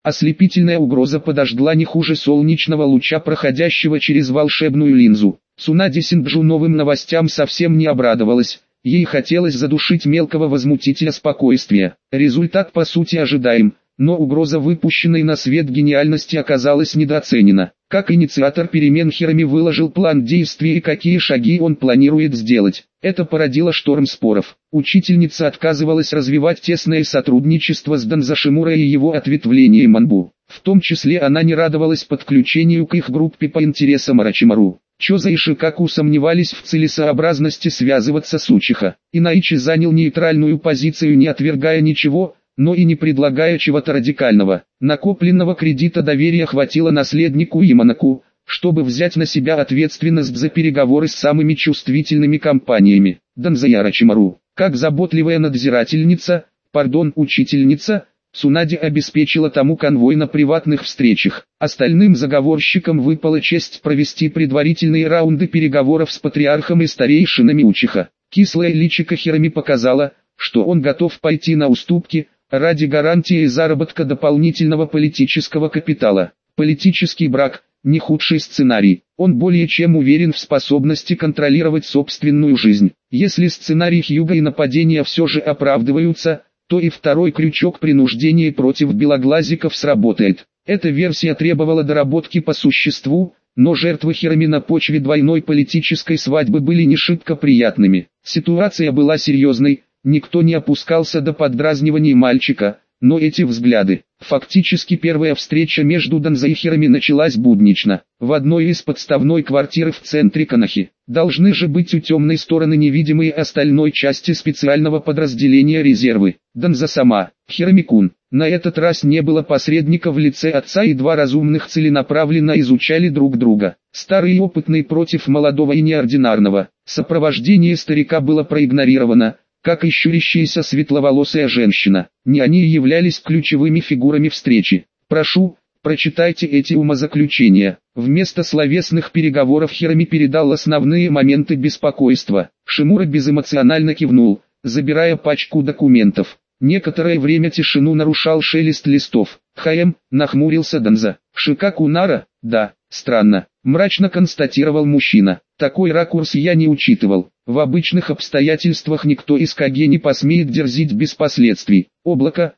Ослепительная угроза подожгла не хуже солнечного луча, проходящего через волшебную линзу. Цунади Синджу новым новостям совсем не обрадовалась. Ей хотелось задушить мелкого возмутителя спокойствия. Результат по сути ожидаем, но угроза выпущенной на свет гениальности оказалась недооценена. Как инициатор перемен Хироми выложил план действий и какие шаги он планирует сделать. Это породило шторм споров. Учительница отказывалась развивать тесное сотрудничество с Данзо Шимура и его ответвлением Манбу. В том числе она не радовалась подключению к их группе по интересам Орочимару. Чоза и Шикаку сомневались в целесообразности связываться с Учиха. Инаичи занял нейтральную позицию, не отвергая ничего, но и не предлагая чего-то радикального. Накопленного кредита доверия хватило наследнику Яманаку, чтобы взять на себя ответственность за переговоры с самыми чувствительными компаниями. Данзо и Орочимару, как заботливая учительница, Цунади обеспечила тому конвой на приватных встречах. Остальным заговорщикам выпала честь провести предварительные раунды переговоров с патриархом и старейшинами Учиха. Кислое личико Хироми показало, что он готов пойти на уступки, ради гарантии заработка дополнительного политического капитала. Политический брак – не худший сценарий. Он более чем уверен в способности контролировать собственную жизнь. Если сценарий Хьюга и нападения все же оправдываются, то и второй крючок принуждения против белоглазиков сработает. Эта версия требовала доработки по существу, но жертвы Хироми на почве двойной политической свадьбы были не шибко приятными. Ситуация была серьезной, никто не опускался до поддразниваний мальчика, но эти взгляды. Фактически первая встреча между Данзо и Хироми началась буднично, в одной из подставной квартир в центре Канахи. Должны же быть у темной стороны невидимые остальной части специального подразделения резервы. Данзо сама, Хироми-кун. На этот раз не было посредника в лице отца, и два разумных целенаправленно изучали друг друга. Старый и опытный против молодого и неординарного. Сопровождение старика было проигнорировано, как и щурящаяся светловолосая женщина. Не они являлись ключевыми фигурами встречи. Прошу, прочитайте эти умозаключения. Вместо словесных переговоров Хироми передал основные моменты беспокойства. Шимура безэмоционально кивнул, забирая пачку документов. Некоторое время тишину нарушал шелест листов. Нахмурился Данзо. Шикаку Нара? Да, странно. Мрачно констатировал мужчина. Такой ракурс я не учитывал. В обычных обстоятельствах никто из Каге не посмеет дерзить без последствий. Облако,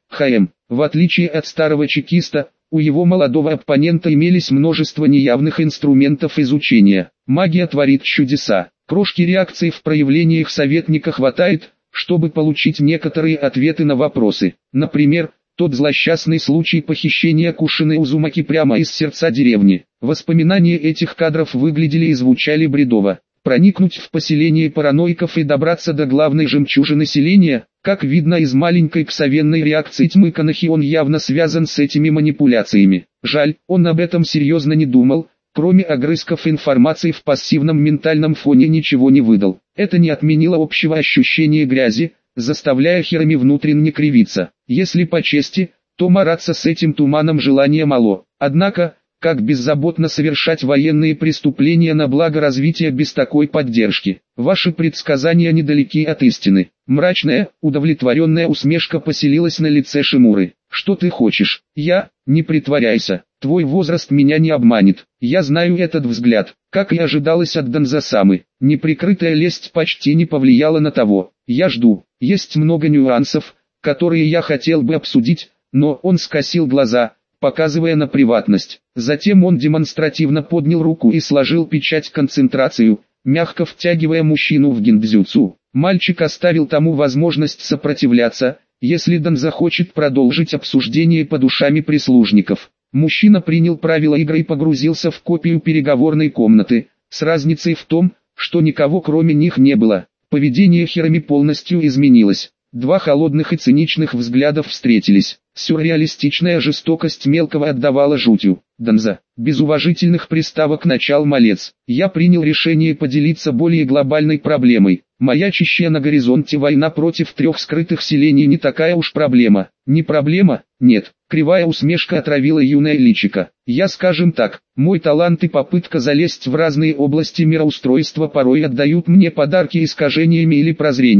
в отличие от старого чекиста, у его молодого оппонента имелись множество неявных инструментов изучения. Магия творит чудеса. Крошки реакции в проявлениях советника хватает, чтобы получить некоторые ответы на вопросы. Например, тот злосчастный случай похищения Кушины Узумаки прямо из сердца деревни. Воспоминания этих кадров выглядели и звучали бредово. Проникнуть в поселение параноиков и добраться до главной жемчужины селения, как видно из маленькой псовенной реакции тьмы Канахи, он явно связан с этими манипуляциями. Жаль, он об этом серьезно не думал, кроме огрызков информации в пассивном ментальном фоне ничего не выдал. Это не отменило общего ощущения грязи, заставляя Хироми внутренне кривиться. Если по чести, то мараться с этим туманом желания мало. Однако, как беззаботно совершать военные преступления на благо развития без такой поддержки? Ваши предсказания недалеки от истины. Мрачная, удовлетворенная усмешка поселилась на лице Шимуры. Что ты хочешь? Не притворяйся. Твой возраст меня не обманет. Я знаю этот взгляд. Как и ожидалось от Данзо-самы, неприкрытая лесть почти не повлияла на того. Я жду. Есть много нюансов, которые я хотел бы обсудить, но он скосил глаза, показывая на приватность. Затем он демонстративно поднял руку и сложил печать концентрацию, мягко втягивая мужчину в гиндзюцу. Мальчик оставил тому возможность сопротивляться, если Данзо хочет продолжить обсуждение по душами прислужников. Мужчина принял правила игры и погрузился в копию переговорной комнаты, с разницей в том, что никого кроме них не было. Поведение Хироми полностью изменилось. Два холодных и циничных взглядов встретились. Сюрреалистичная жестокость мелкого отдавала жутью. Данзо, без уважительных приставок, начал малец. Я принял решение поделиться более глобальной проблемой. Маячащая на горизонте война против 3 скрытых селений не такая уж проблема. Не проблема? Нет. Кривая усмешка отравила юное личико. Я, скажем так, мой талант и попытка залезть в разные области мироустройства порой отдают мне подарки искажениями или прозрениями.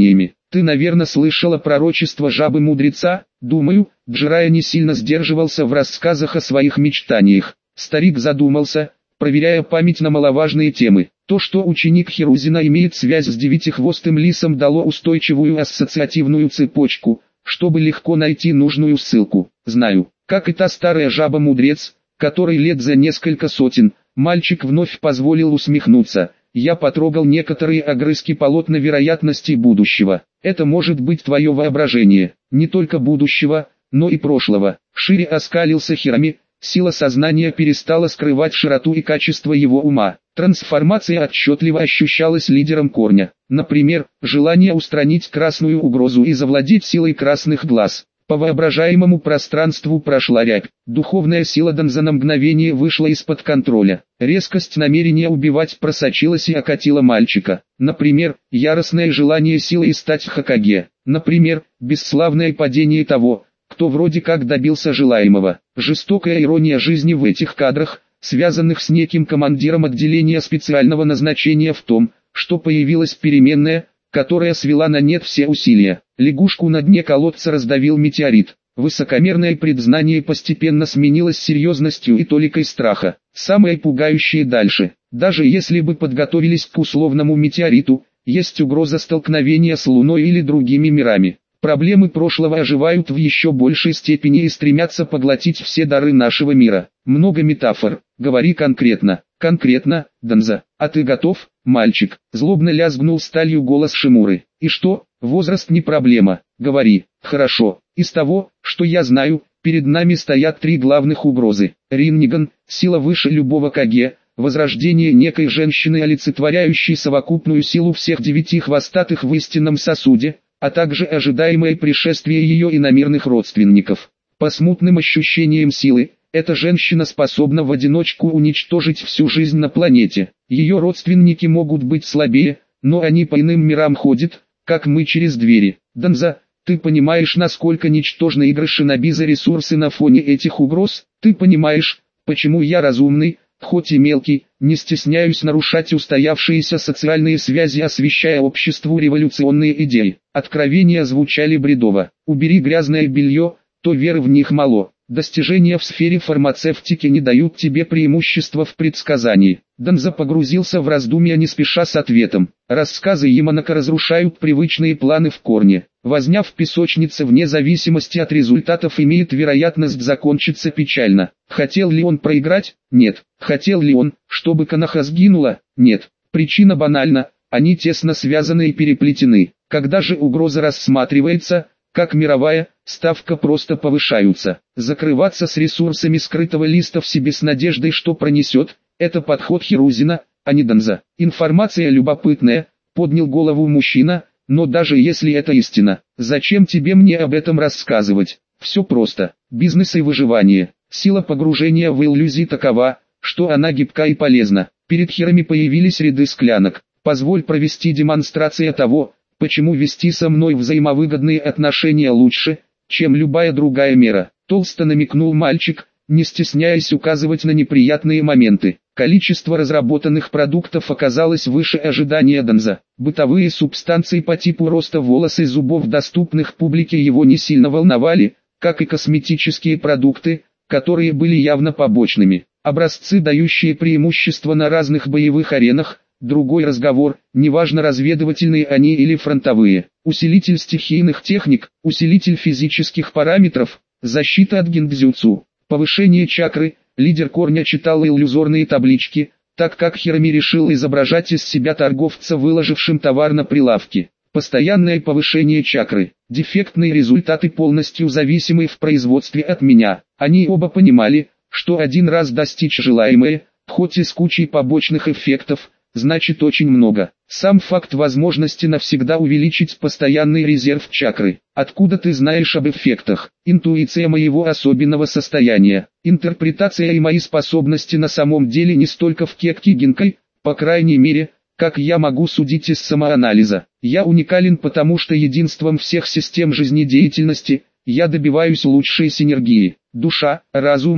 Ты, наверное, слышала пророчество жабы-мудреца? Думаю, Джирайя не сильно сдерживался в рассказах о своих мечтаниях. Старик задумался, проверяя память на маловажные темы. То, что ученик Хирузина имеет связь с девятихвостым лисом, дало устойчивую ассоциативную цепочку, чтобы легко найти нужную ссылку. Знаю, как и та старая жаба-мудрец, которой лет за несколько сотен. Мальчик вновь позволил усмехнуться. Я потрогал некоторые огрызки полотна вероятностей будущего. Это может быть твое воображение, не только будущего, но и прошлого. Шире оскалился Хирами, сила сознания перестала скрывать широту и качество его ума. Трансформация отчетливо ощущалась лидером корня. Например, желание устранить красную угрозу и завладеть силой красных глаз. По воображаемому пространству прошла рябь. Духовная сила Данза на мгновение вышла из-под контроля. Резкость намерения убивать просочилась и окатила мальчика. Например, яростное желание силой стать Хокаге. Например, бесславное падение того, кто вроде как добился желаемого. Жестокая ирония жизни в этих кадрах, связанных с неким командиром отделения специального назначения, в том, что появилась переменная, которая свела на нет все усилия. Лягушку на дне колодца раздавил метеорит. Высокомерное предзнание постепенно сменилось серьезностью и толикой страха. Самое пугающее дальше. Даже если бы подготовились к условному метеориту, есть угроза столкновения с Луной или другими мирами. Проблемы прошлого оживают в еще большей степени и стремятся поглотить все дары нашего мира. Много метафор. Говори конкретно. Конкретно, Данза. А ты готов, мальчик? Злобно лязгнул сталью голос Шимуры. И что? Возраст не проблема. Говори. Хорошо. Из того, что я знаю, перед нами стоят три главных угрозы. Ринниган, сила выше любого Каге, возрождение некой женщины, олицетворяющей совокупную силу всех девяти хвостатых в истинном сосуде, а также ожидаемое пришествие ее иномирных родственников. По смутным ощущениям силы, эта женщина способна в одиночку уничтожить всю жизнь на планете. Ее родственники могут быть слабее, но они по иным мирам ходят, как мы через двери. Данза, ты понимаешь, насколько ничтожны игры шиноби за ресурсы на фоне этих угроз? Ты понимаешь, почему я разумный, хоть и мелкий, не стесняюсь нарушать устоявшиеся социальные связи, освещая обществу революционные идеи. Откровения звучали бредово. Убери грязное белье, то веры в них мало. Достижения в сфере фармацевтики не дают тебе преимущества в предсказании. Данза погрузился в раздумья, не спеша с ответом. Рассказы Яманака разрушают привычные планы в корне. Возня в песочнице вне зависимости от результатов имеет вероятность закончиться печально. Хотел ли он проиграть? Нет. Хотел ли он, чтобы Коноха сгинула? Нет. Причина банальна, они тесно связаны и переплетены. Когда же угроза рассматривается, как мировая, ставка просто повышаются. Закрываться с ресурсами скрытого листа в себе с надеждой, что пронесет, это подход Хирузина, а не Данза. Информация любопытная, поднял голову мужчина, но даже если это истина, зачем тебе мне об этом рассказывать? Все просто. Бизнес и выживание. Сила погружения в иллюзии такова, что она гибка и полезна. Перед Хирами появились ряды склянок. Позволь провести демонстрацию того, почему вести со мной взаимовыгодные отношения лучше, чем любая другая мера. Толсто намекнул мальчик, не стесняясь указывать на неприятные моменты. Количество разработанных продуктов оказалось выше ожидания Данза. Бытовые субстанции по типу роста волос и зубов, доступных публике, его не сильно волновали, как и косметические продукты, которые были явно побочными. Образцы, дающие преимущество на разных боевых аренах, другой разговор, неважно разведывательные они или фронтовые. Усилитель стихийных техник, усилитель физических параметров, защита от гиндзюцу, повышение чакры. Лидер корня читал иллюзорные таблички, так как Хирами решил изображать из себя торговца, выложившим товар на прилавке. Постоянное повышение чакры, дефектные результаты, полностью зависимые в производстве от меня. Они оба понимали, что один раз достичь желаемое, хоть и с кучей побочных эффектов, значит очень много. Сам факт возможности навсегда увеличить постоянный резерв чакры. Откуда ты знаешь об эффектах? Интуиция моего особенного состояния. Интерпретация и мои способности на самом деле не столько в кекке Гинкай, по крайней мере, как я могу судить из самоанализа. Я уникален, потому что единством всех систем жизнедеятельности, я добиваюсь лучшей синергии. Душа, разум,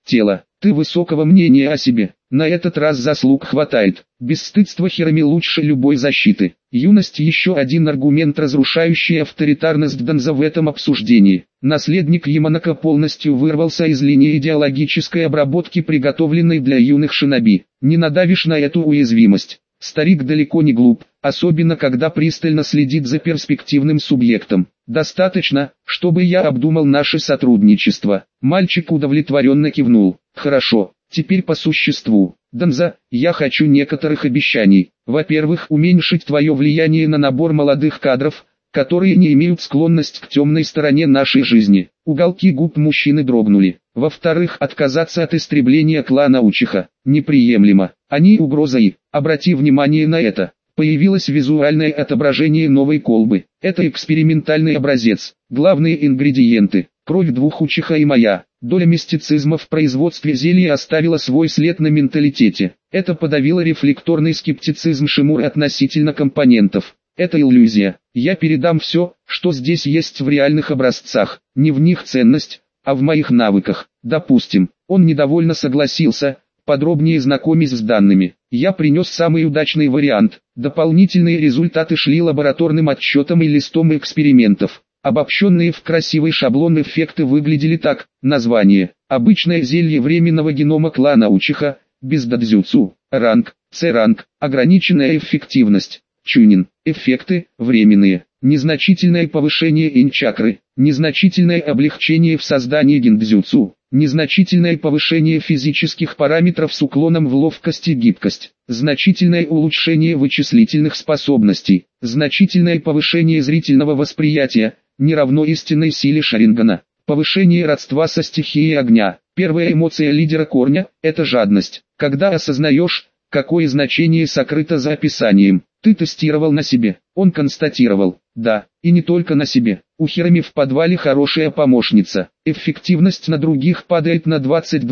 тело. Ты высокого мнения о себе. На этот раз заслуг хватает. Бесстыдство Хирами лучше любой защиты. Юность — еще один аргумент, разрушающий авторитарность Данза в этом обсуждении. Наследник Яманака полностью вырвался из линии идеологической обработки, приготовленной для юных шиноби. Не надавишь на эту уязвимость. Старик далеко не глуп, особенно когда пристально следит за перспективным субъектом. Достаточно, чтобы я обдумал наше сотрудничество. Мальчик удовлетворенно кивнул. Хорошо, теперь по существу. Данза, я хочу некоторых обещаний. Во-первых, уменьшить твое влияние на набор молодых кадров, которые не имеют склонность к темной стороне нашей жизни. Уголки губ мужчины дрогнули. Во-вторых, отказаться от истребления клана Учиха. Неприемлемо. Они угроза и, обрати внимание на это, появилось визуальное отображение новой колбы. Это экспериментальный образец. Главные ингредиенты: кровь двух Учиха и моя. Доля мистицизма в производстве зелья оставила свой след на менталитете. Это подавило рефлекторный скептицизм Шимуры относительно компонентов. Это иллюзия. Я передам все, что здесь есть в реальных образцах. Не в них ценность, а в моих навыках. Допустим, он недовольно согласился, подробнее знакомясь с данными. Я принес самый удачный вариант. Дополнительные результаты шли лабораторным отчетом и листом экспериментов. Обобщенные в красивый шаблон эффекты выглядели так: название: обычное зелье временного генома клана Учиха, без дадзюцу, ранг, С-ранг, ограниченная эффективность, чунин, эффекты, временные, незначительное повышение инь-чакры, незначительное облегчение в создании гиндзюцу, незначительное повышение физических параметров с уклоном в ловкость и гибкость, значительное улучшение вычислительных способностей, значительное повышение зрительного восприятия, не равно истинной силе Шарингана, повышение родства со стихией огня. Первая эмоция лидера корня – это жадность. Когда осознаешь, какое значение сокрыто за описанием. Ты тестировал на себе. Он констатировал: да, и не только на себе. У Хирами в подвале хорошая помощница. Эффективность на других падает на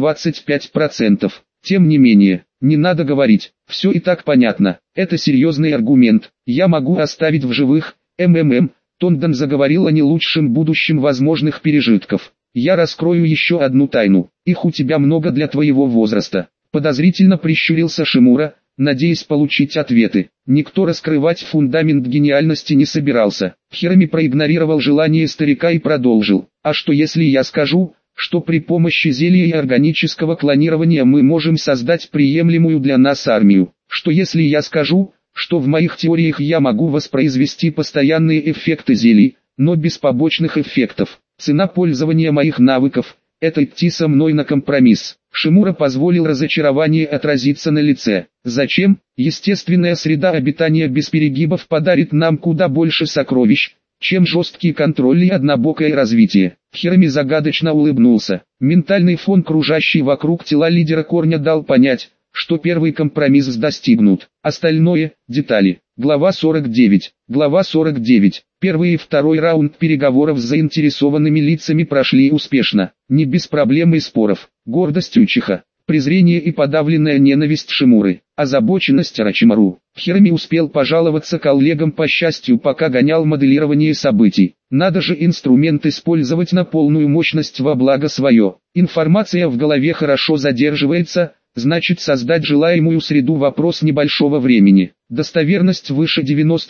20-25%. Тем не менее, не надо говорить, все и так понятно. Это серьезный аргумент. Я могу оставить в живых, Тондан заговорил о не лучшем будущем возможных пережитков. Я раскрою еще одну тайну. Их у тебя много для твоего возраста. Подозрительно прищурился Шимура, надеясь получить ответы. Никто раскрывать фундамент гениальности не собирался. Хирами проигнорировал желание старика и продолжил: а что если я скажу, что при помощи зелья и органического клонирования мы можем создать приемлемую для нас армию? Что если я скажу, что в моих теориях я могу воспроизвести постоянные эффекты зелий, но без побочных эффектов? Цена пользования моих навыков – это идти со мной на компромисс. Шимура позволил разочарованию отразиться на лице. Зачем? Естественная среда обитания без перегибов подарит нам куда больше сокровищ, чем жесткий контроль и однобокое развитие. Хирами загадочно улыбнулся. Ментальный фон, кружащий вокруг тела лидера корня, дал понять, что первый компромисс достигнут. Остальное – детали. Глава 49. Глава 49. Первый и второй раунд переговоров с заинтересованными лицами прошли успешно, не без проблем и споров. Гордость Учиха, презрение и подавленная ненависть Шимуры, озабоченность Орочимару. Хирами успел пожаловаться коллегам по счастью, пока гонял моделирование событий. Надо же инструмент использовать на полную мощность во благо свое. Информация в голове хорошо задерживается, значит создать желаемую среду вопрос небольшого времени. Достоверность выше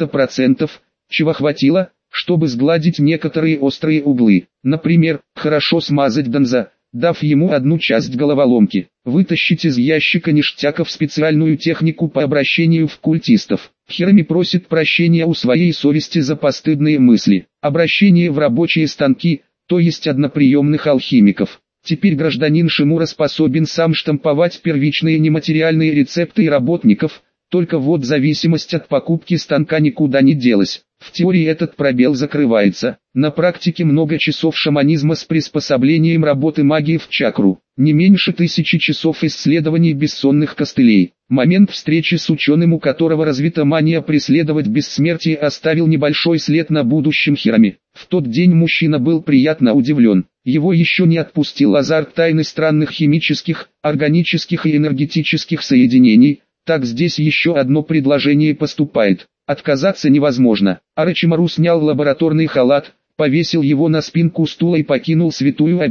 90%, чего хватило, чтобы сгладить некоторые острые углы. Например, хорошо смазать Данза, дав ему одну часть головоломки. Вытащить из ящика ништяков специальную технику по обращению в культистов. Хирами просит прощения у своей совести за постыдные мысли. Обращение в рабочие станки, то есть одноприемных алхимиков. Теперь гражданин Шимура способен сам штамповать первичные нематериальные рецепты и работников, только вот зависимость от покупки станка никуда не делась. В теории этот пробел закрывается. На практике много часов шаманизма с приспособлением работы магии в чакру. Не меньше 1000 часов исследований бессонных костылей. Момент встречи с ученым, у которого развита мания преследовать бессмертие, оставил небольшой след на будущем Хирами. В тот день мужчина был приятно удивлен. Его еще не отпустил азарт тайны странных химических, органических и энергетических соединений. Так здесь еще одно предложение поступает. Отказаться невозможно. Орочимару снял лабораторный халат, повесил его на спинку стула и покинул святую обитель.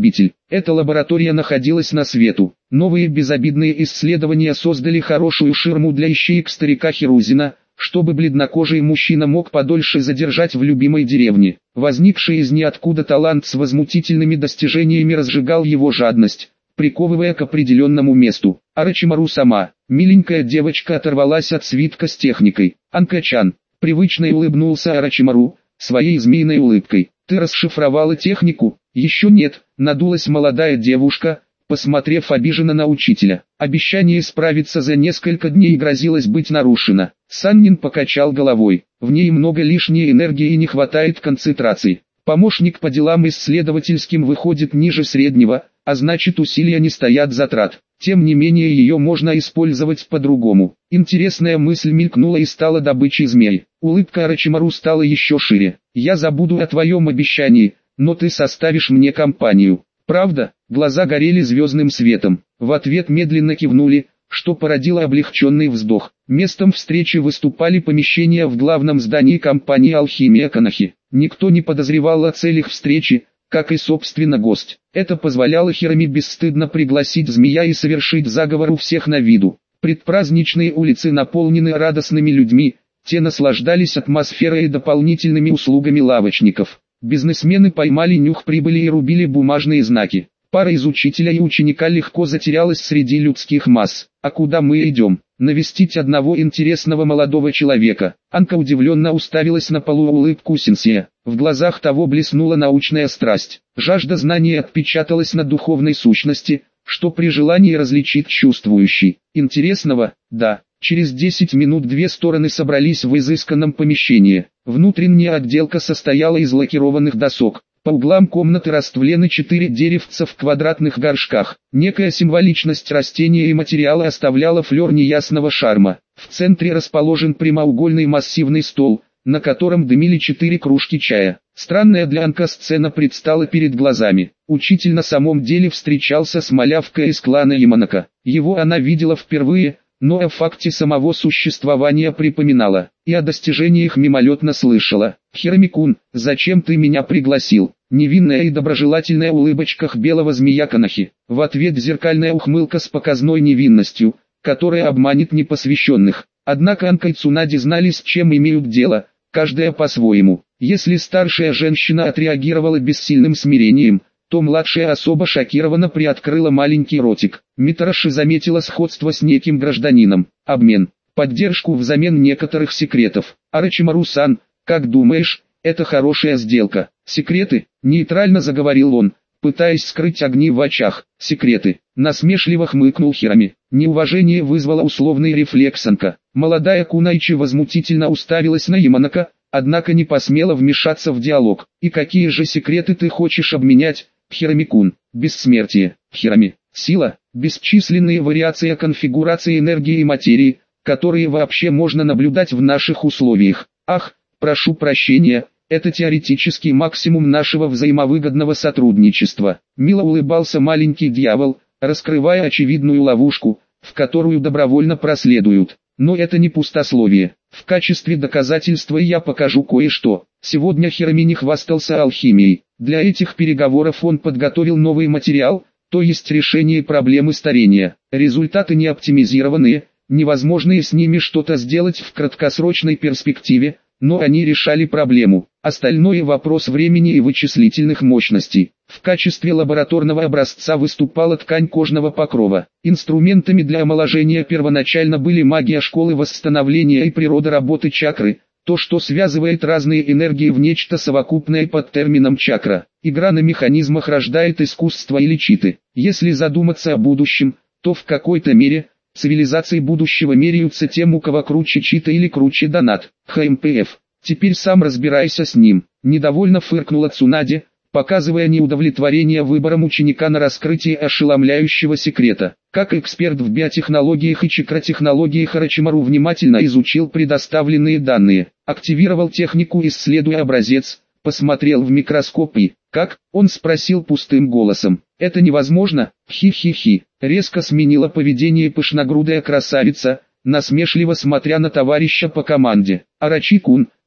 Эта лаборатория находилась на свету. Новые безобидные исследования создали хорошую ширму для ищеек старика Хирузина, чтобы бледнокожий мужчина мог подольше задержать в любимой деревне. Возникший из ниоткуда талант с возмутительными достижениями разжигал его жадность, приковывая к определенному месту. Орочимару сама, миленькая девочка, оторвалась от свитка с техникой. Анка-чан, привычно улыбнулся Орочимару, своей змеиной улыбкой. Ты расшифровала технику? Еще нет, надулась молодая девушка, посмотрев обиженно на учителя. Обещание справиться за несколько дней грозилось быть нарушено. Саннин покачал головой. В ней много лишней энергии и не хватает концентрации. Помощник по делам исследовательским выходит ниже среднего, а значит усилия не стоят затрат. Тем не менее ее можно использовать по-другому. Интересная мысль мелькнула и стала добычей змей. Улыбка Орочимару стала еще шире. Я забуду о твоем обещании, но ты составишь мне компанию. Правда? Глаза горели звездным светом. В ответ медленно кивнули, что породило облегченный вздох. Местом встречи выступали помещения в главном здании компании «Алхимия Канахи». Никто не подозревал о целях встречи, как и собственно гость. Это позволяло Хироми бесстыдно пригласить змея и совершить заговор у всех на виду. Предпраздничные улицы наполнены радостными людьми, те наслаждались атмосферой и дополнительными услугами лавочников. Бизнесмены поймали нюх прибыли и рубили бумажные знаки. Пара из учителя и ученика легко затерялась среди людских масс. А куда мы идем? Навестить одного интересного молодого человека. Анка удивленно уставилась на полуулыбку Синсия. В глазах того блеснула научная страсть. Жажда знания отпечаталась на духовной сущности, что при желании различит чувствующий. Интересного? Да. Через 10 минут две стороны собрались в изысканном помещении. Внутренняя отделка состояла из лакированных досок. По углам комнаты раствлены 4 деревца в квадратных горшках. Некая символичность растения и материала оставляла флёр неясного шарма. В центре расположен прямоугольный массивный стол, на котором дымили 4 кружки чая. Странная для Анка сцена предстала перед глазами. Учитель на самом деле встречался с малявкой из клана Яманака. Его она видела впервые, но о факте самого существования припоминала, и о достижениях мимолетно слышала. «Хироми-кун, зачем ты меня пригласил?» Невинная и доброжелательная улыбочка белого змея Канахи. В ответ зеркальная ухмылка с показной невинностью, которая обманет непосвященных. Однако Анка и Цунади знали, с чем имеют дело, каждая по-своему. Если старшая женщина отреагировала бессильным смирением, то младшая особо шокированно приоткрыла маленький ротик. Митараши заметила сходство с неким гражданином. Обмен. Поддержку взамен некоторых секретов. Орочимару-сан, как думаешь, это хорошая сделка? Секреты? Нейтрально заговорил он, пытаясь скрыть огни в очах. Секреты. Насмешливо хмыкнул Хироми. Неуважение вызвало условный рефлекс Анка. Молодая Кунайчи возмутительно уставилась на Яманака, однако не посмела вмешаться в диалог. И какие же секреты ты хочешь обменять, Хироми-кун? Бессмертие. Хироми. Сила. Бесчисленные вариации конфигурации энергии и материи, которые вообще можно наблюдать в наших условиях. Ах, прошу прощения, это теоретический максимум нашего взаимовыгодного сотрудничества. Мило улыбался маленький дьявол, раскрывая очевидную ловушку, в которую добровольно проследуют. Но это не пустословие. В качестве доказательства я покажу кое-что. Сегодня Хироми не хвастался алхимией. Для этих переговоров он подготовил новый материал, то есть решение проблемы старения. Результаты не оптимизированные, невозможно с ними что-то сделать в краткосрочной перспективе, но они решали проблему. Остальное вопрос времени и вычислительных мощностей. В качестве лабораторного образца выступала ткань кожного покрова. Инструментами для омоложения первоначально были магия школы восстановления и природа работы чакры, то, что связывает разные энергии в нечто совокупное под термином чакра. Игра на механизмах рождает искусство или читы. Если задуматься о будущем, то в какой-то мере цивилизации будущего меряются тем, у кого круче чита или круче донат. ХМПФ. Теперь сам разбирайся с ним. Недовольно фыркнула Цунади, показывая неудовлетворение выбором ученика на раскрытие ошеломляющего секрета. Как эксперт в биотехнологиях и чакротехнологиях Орочимару внимательно изучил предоставленные данные, активировал технику, исследуя образец, посмотрел в микроскоп и, как, он спросил пустым голосом. Это невозможно, хи-хи-хи. Резко сменила поведение пышногрудая красавица, насмешливо смотря на товарища по команде. Орочи-кун,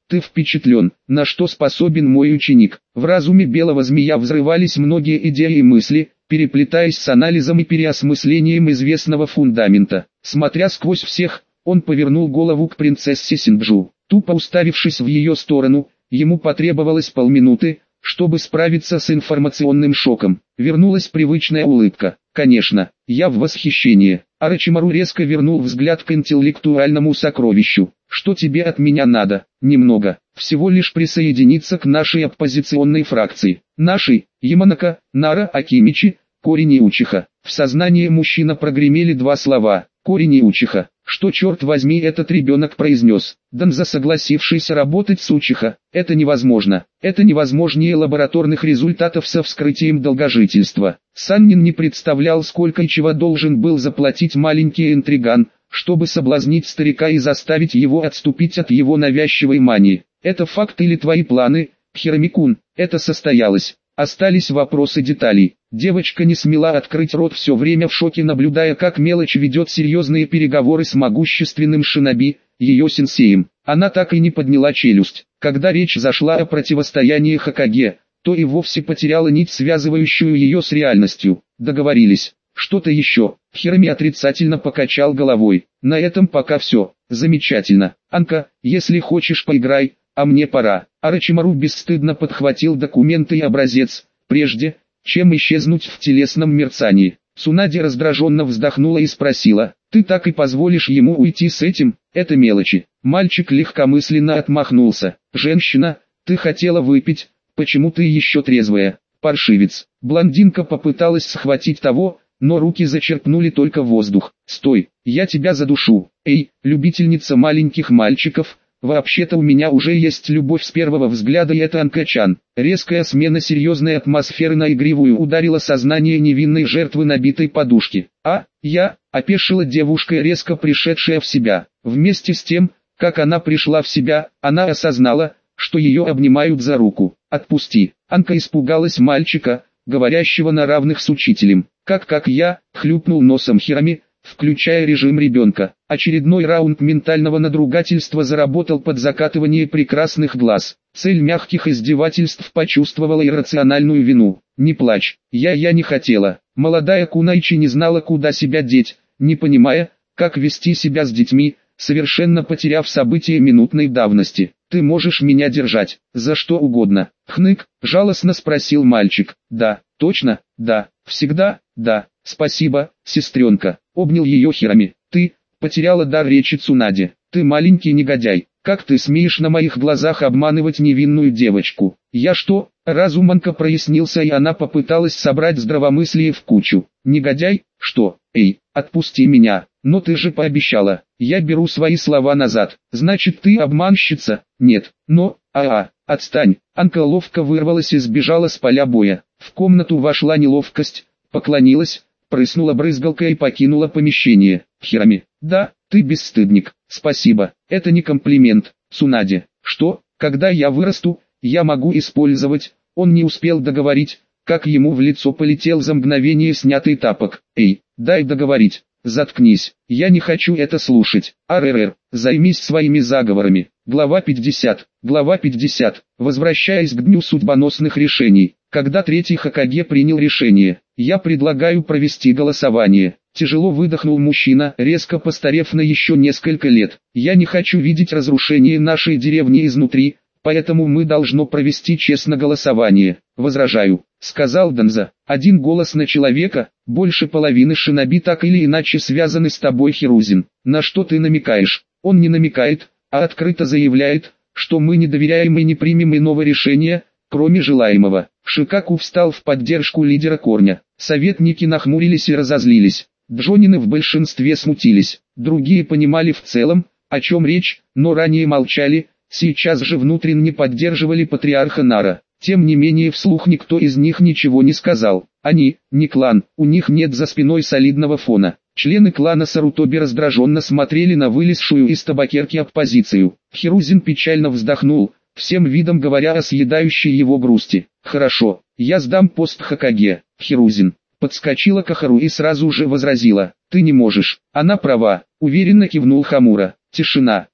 Ты впечатлен, на что способен мой ученик. В разуме белого змея взрывались многие идеи и мысли, переплетаясь с анализом и переосмыслением известного фундамента. Смотря сквозь всех, он повернул голову к принцессе Синджу. Тупо уставившись в ее сторону, ему потребовалось полминуты, чтобы справиться с информационным шоком. Вернулась привычная улыбка. «Конечно, я в восхищении». Орочимару резко вернул взгляд к интеллектуальному сокровищу. «Что тебе от меня надо?» «Немного. Всего лишь присоединиться к нашей оппозиционной фракции». «Нашей?» Яманака, Нара Акимичи, корень и Учиха. В сознании мужчина прогремели два слова. Корень и Учиха. Что, черт возьми, этот ребенок произнес? Данза, согласившийся работать с Учиха. Это невозможно. Это невозможнее лабораторных результатов со вскрытием долгожительства. Саннин не представлял, сколько и чего должен был заплатить маленький интриган, чтобы соблазнить старика и заставить его отступить от его навязчивой мании. Это факт или твои планы, Хиромикун? Это состоялось. Остались вопросы деталей. Девочка не смела открыть рот, все время в шоке наблюдая, как мелочь ведет серьезные переговоры с могущественным шиноби, ее сенсеем. Она так и не подняла челюсть. Когда речь зашла о противостоянии Хокаге, то и вовсе потеряла нить, связывающую ее с реальностью. Договорились. Что-то еще? Хироми отрицательно покачал головой. На этом пока все. Замечательно. Анка, если хочешь, поиграй, а мне пора. Орочимару бесстыдно подхватил документы и образец, прежде чем исчезнуть в телесном мерцании. Цунади раздраженно вздохнула и спросила: «Ты так и позволишь ему уйти с этим? Это мелочи». Мальчик легкомысленно отмахнулся. «Женщина, ты хотела выпить, почему ты еще трезвая? Паршивец». Блондинка попыталась схватить того, но руки зачерпнули только воздух. «Стой, я тебя задушу». «Эй, любительница маленьких мальчиков, вообще-то у меня уже есть любовь с первого взгляда, и это Анка-чан». Резкая смена серьезной атмосферы на игривую ударила сознание невинной жертвы набитой подушки. Я, опешила девушка, резко пришедшая в себя. Вместе с тем, как она пришла в себя, она осознала, что ее обнимают за руку. «Отпусти». Анка испугалась мальчика, говорящего на равных с учителем. Как я, хлюпнул носом Хироми, включая режим ребенка. Очередной раунд ментального надругательства заработал под закатывание прекрасных глаз. Цель мягких издевательств почувствовала иррациональную вину. «Не плачь, я не хотела». Молодая Кунайчи не знала, куда себя деть, не понимая, как вести себя с детьми, совершенно потеряв события минутной давности. «Ты можешь меня держать, за что угодно». «Хнык», жалостно спросил мальчик. «Да, точно, да, всегда, да, спасибо, сестренка», обнял ее Хироми. «Ты», потеряла дар речи Цунади, «ты маленький негодяй, как ты смеешь на моих глазах обманывать невинную девочку?» «Я что?» Разум Анка прояснился, и она попыталась собрать здравомыслие в кучу. «Негодяй? Что? Эй, отпусти меня». «Но ты же пообещала». «Я беру свои слова назад». «Значит, ты обманщица?» «Нет, но, отстань». Анка ловко вырвалась и сбежала с поля боя. В комнату вошла неловкость, поклонилась, прыснула брызгалкой и покинула помещение. «Хироми, да, ты бесстыдник». «Спасибо, это не комплимент, Цунади». «Что, когда я вырасту, я могу использовать?» Он не успел договорить, как ему в лицо полетел за мгновение снятый тапок. «Эй, дай договорить». «Заткнись, я не хочу это слушать». Займись своими заговорами. Глава 50. Глава 50. Возвращаясь к дню судьбоносных решений. Когда третий Хокаге принял решение, я предлагаю провести голосование. Тяжело выдохнул мужчина, резко постарев на еще несколько лет. Я не хочу видеть разрушение нашей деревни изнутри, поэтому мы должны провести честно голосование. Возражаю, сказал Данза. Один голос на человека, больше половины шиноби так или иначе связаны с тобой, Хирузин. На что ты намекаешь? Он не намекает, а открыто заявляет, что мы не доверяем и не примем иного решения, кроме желаемого. Шикаку встал в поддержку лидера корня. Советники нахмурились и разозлились. Джонины в большинстве смутились. Другие понимали в целом, о чем речь, но ранее молчали, сейчас же внутренне поддерживали патриарха Нара. Тем не менее вслух никто из них ничего не сказал. Они, не клан, у них нет за спиной солидного фона. Члены клана Сарутоби раздраженно смотрели на вылезшую из табакерки оппозицию. Хирузин печально вздохнул, всем видом говоря о съедающей его грусти. «Хорошо, я сдам пост Хокаге». «Хирузин». Подскочила Кахару и сразу же возразила. «Ты не можешь». «Она права», уверенно кивнул Хамура. Тишина.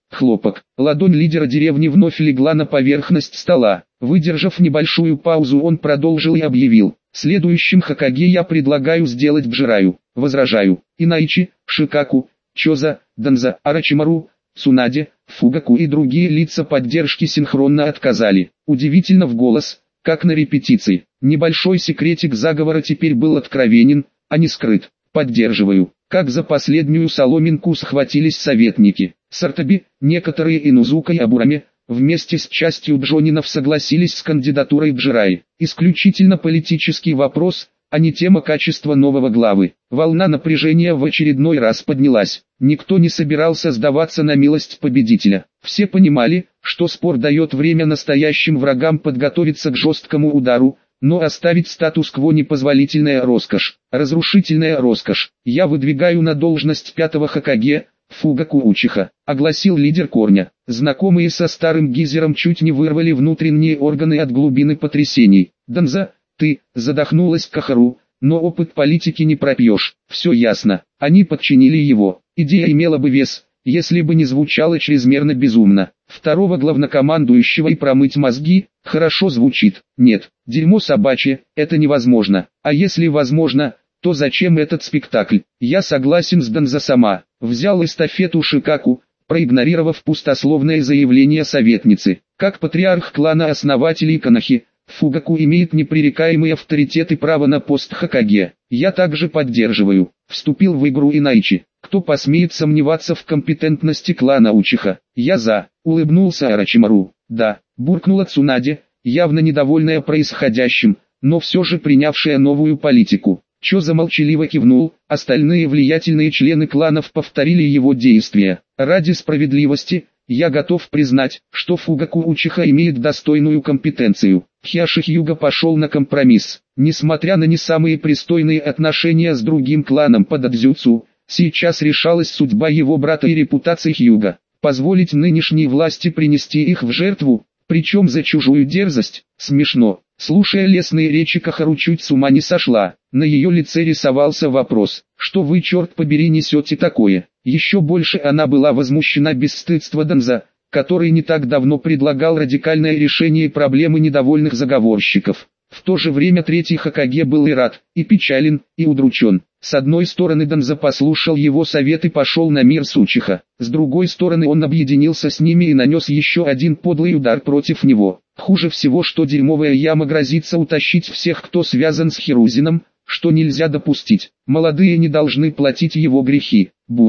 Хлопок. Ладонь лидера деревни вновь легла на поверхность стола. Выдержав небольшую паузу, он продолжил и объявил: следующим Хокаге я предлагаю сделать Бжираю. Возражаю. Инайчи, Шикаку, Чоза, Данза, Орочимару, Цунаде, Фугаку и другие лица поддержки синхронно отказали. Удивительно в голос, как на репетиции. Небольшой секретик заговора теперь был откровенен, а не скрыт. Поддерживаю. Как за последнюю соломинку схватились советники. Сартаби, некоторые Инузука и Абураме, вместе с частью Джонинов согласились с кандидатурой Бжираи. Исключительно политический вопрос, а не тема качества нового главы. Волна напряжения в очередной раз поднялась. Никто не собирался сдаваться на милость победителя. Все понимали, что спор дает время настоящим врагам подготовиться к жесткому удару, но оставить статус-кво непозволительная роскошь, разрушительная роскошь. Я выдвигаю на должность 5-го Хокаге, Фугаку Учиха, огласил лидер корня. Знакомые со старым гизером чуть не вырвали внутренние органы от глубины потрясений. Данза, ты, задохнулась Кахару, но опыт политики не пропьешь. Все ясно, они подчинили его. Идея имела бы вес, если бы не звучало чрезмерно безумно. Второго главнокомандующего и промыть мозги, хорошо звучит. Нет, дерьмо собачье, это невозможно. А если возможно, то зачем этот спектакль? Я согласен с Данза сама. Взял эстафету Шикаку, проигнорировав пустословное заявление советницы. Как патриарх клана основателей Канахи, Фугаку имеет непререкаемый авторитет и право на пост Хокаге. Я также поддерживаю. Вступил в игру Инайчи. Кто посмеет сомневаться в компетентности клана Учиха? Я за. Улыбнулся Орочимару. Да, буркнула Цунаде, явно недовольная происходящим, но все же принявшая новую политику. Чоза молчаливо кивнул, остальные влиятельные члены кланов повторили его действия. Ради справедливости, я готов признать, что Фугаку Учиха имеет достойную компетенцию. Хиаши Хьюга пошел на компромисс. Несмотря на не самые пристойные отношения с другим кланом под Адзюцу, сейчас решалась судьба его брата и репутации Хьюга. Позволить нынешней власти принести их в жертву, причем за чужую дерзость, смешно. Слушая лестные речи, Кахару чуть с ума не сошла. На ее лице рисовался вопрос: что вы, черт побери, несете такое? Еще больше она была возмущена бесстыдства Данза, который не так давно предлагал радикальное решение проблемы недовольных заговорщиков. В то же время 3-й Хокаге был и рад, и печален, и удручен. С одной стороны Данза послушал его совет и пошел на мир с Учиха. С другой стороны он объединился с ними и нанес еще один подлый удар против него. Хуже всего, что дерьмовая яма грозится утащить всех, кто связан с Хирузином, что нельзя допустить. Молодые не должны платить его грехи.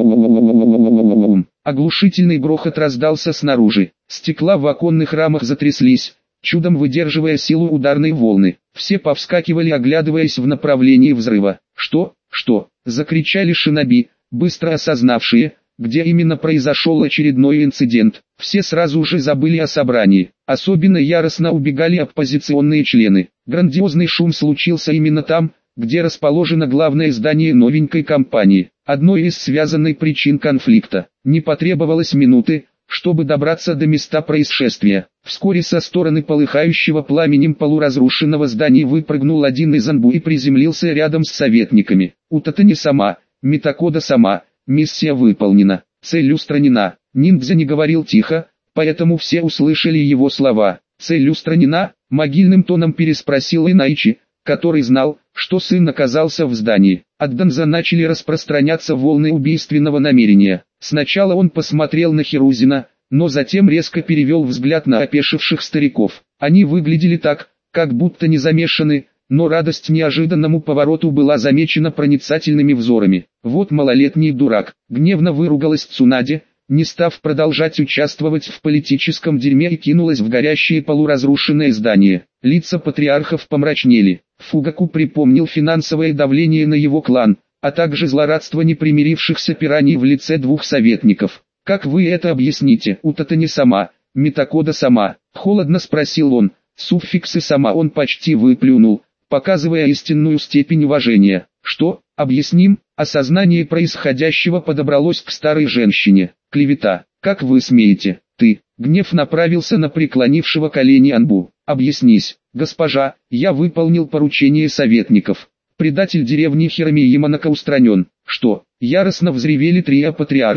Бум! Оглушительный грохот раздался снаружи. Стекла в оконных рамах затряслись, чудом выдерживая силу ударной волны. Все повскакивали, оглядываясь в направлении взрыва. Что? Закричали шиноби, быстро осознавшие, где именно произошел очередной инцидент. Все сразу же забыли о собрании. Особенно яростно убегали оппозиционные члены. Грандиозный шум случился именно там, где расположено главное здание новенькой компании. Одной из связанных причин конфликта. Не потребовалось минуты, чтобы добраться до места происшествия. Вскоре со стороны полыхающего пламенем полуразрушенного здания выпрыгнул один из анбу и приземлился рядом с советниками. Утатани сама, Митакода сама, миссия выполнена, цель устранена. Ниндзя не говорил тихо, поэтому все услышали его слова. Цель устранена, могильным тоном переспросил Инайчи, который знал, что сын оказался в здании. От Данза начали распространяться волны убийственного намерения. Сначала он посмотрел на Хирузина, но затем резко перевел взгляд на опешивших стариков. Они выглядели так, как будто не замешаны, но радость неожиданному повороту была замечена проницательными взорами. Вот малолетний дурак, гневно выругалась Цунаде, не став продолжать участвовать в политическом дерьме, и кинулась в горящее полуразрушенное здание. Лица патриархов помрачнели. Фугаку припомнил финансовое давление на его клан, а также злорадство непримирившихся пираний в лице 2 советников. «Как вы это объясните?» «Утатани сама, Митакода сама», — холодно спросил он. Суффиксы «сама» он почти выплюнул, показывая истинную степень уважения. «Что, объясним?» Осознание происходящего подобралось к старой женщине. «Клевета, как вы смеете? Ты!» Гнев направился на преклонившего колени анбу. «Объяснись, госпожа, я выполнил поручение советников. Предатель деревни Хирами Яманака устранен». «Что?» Яростно взревели 3 патриархов.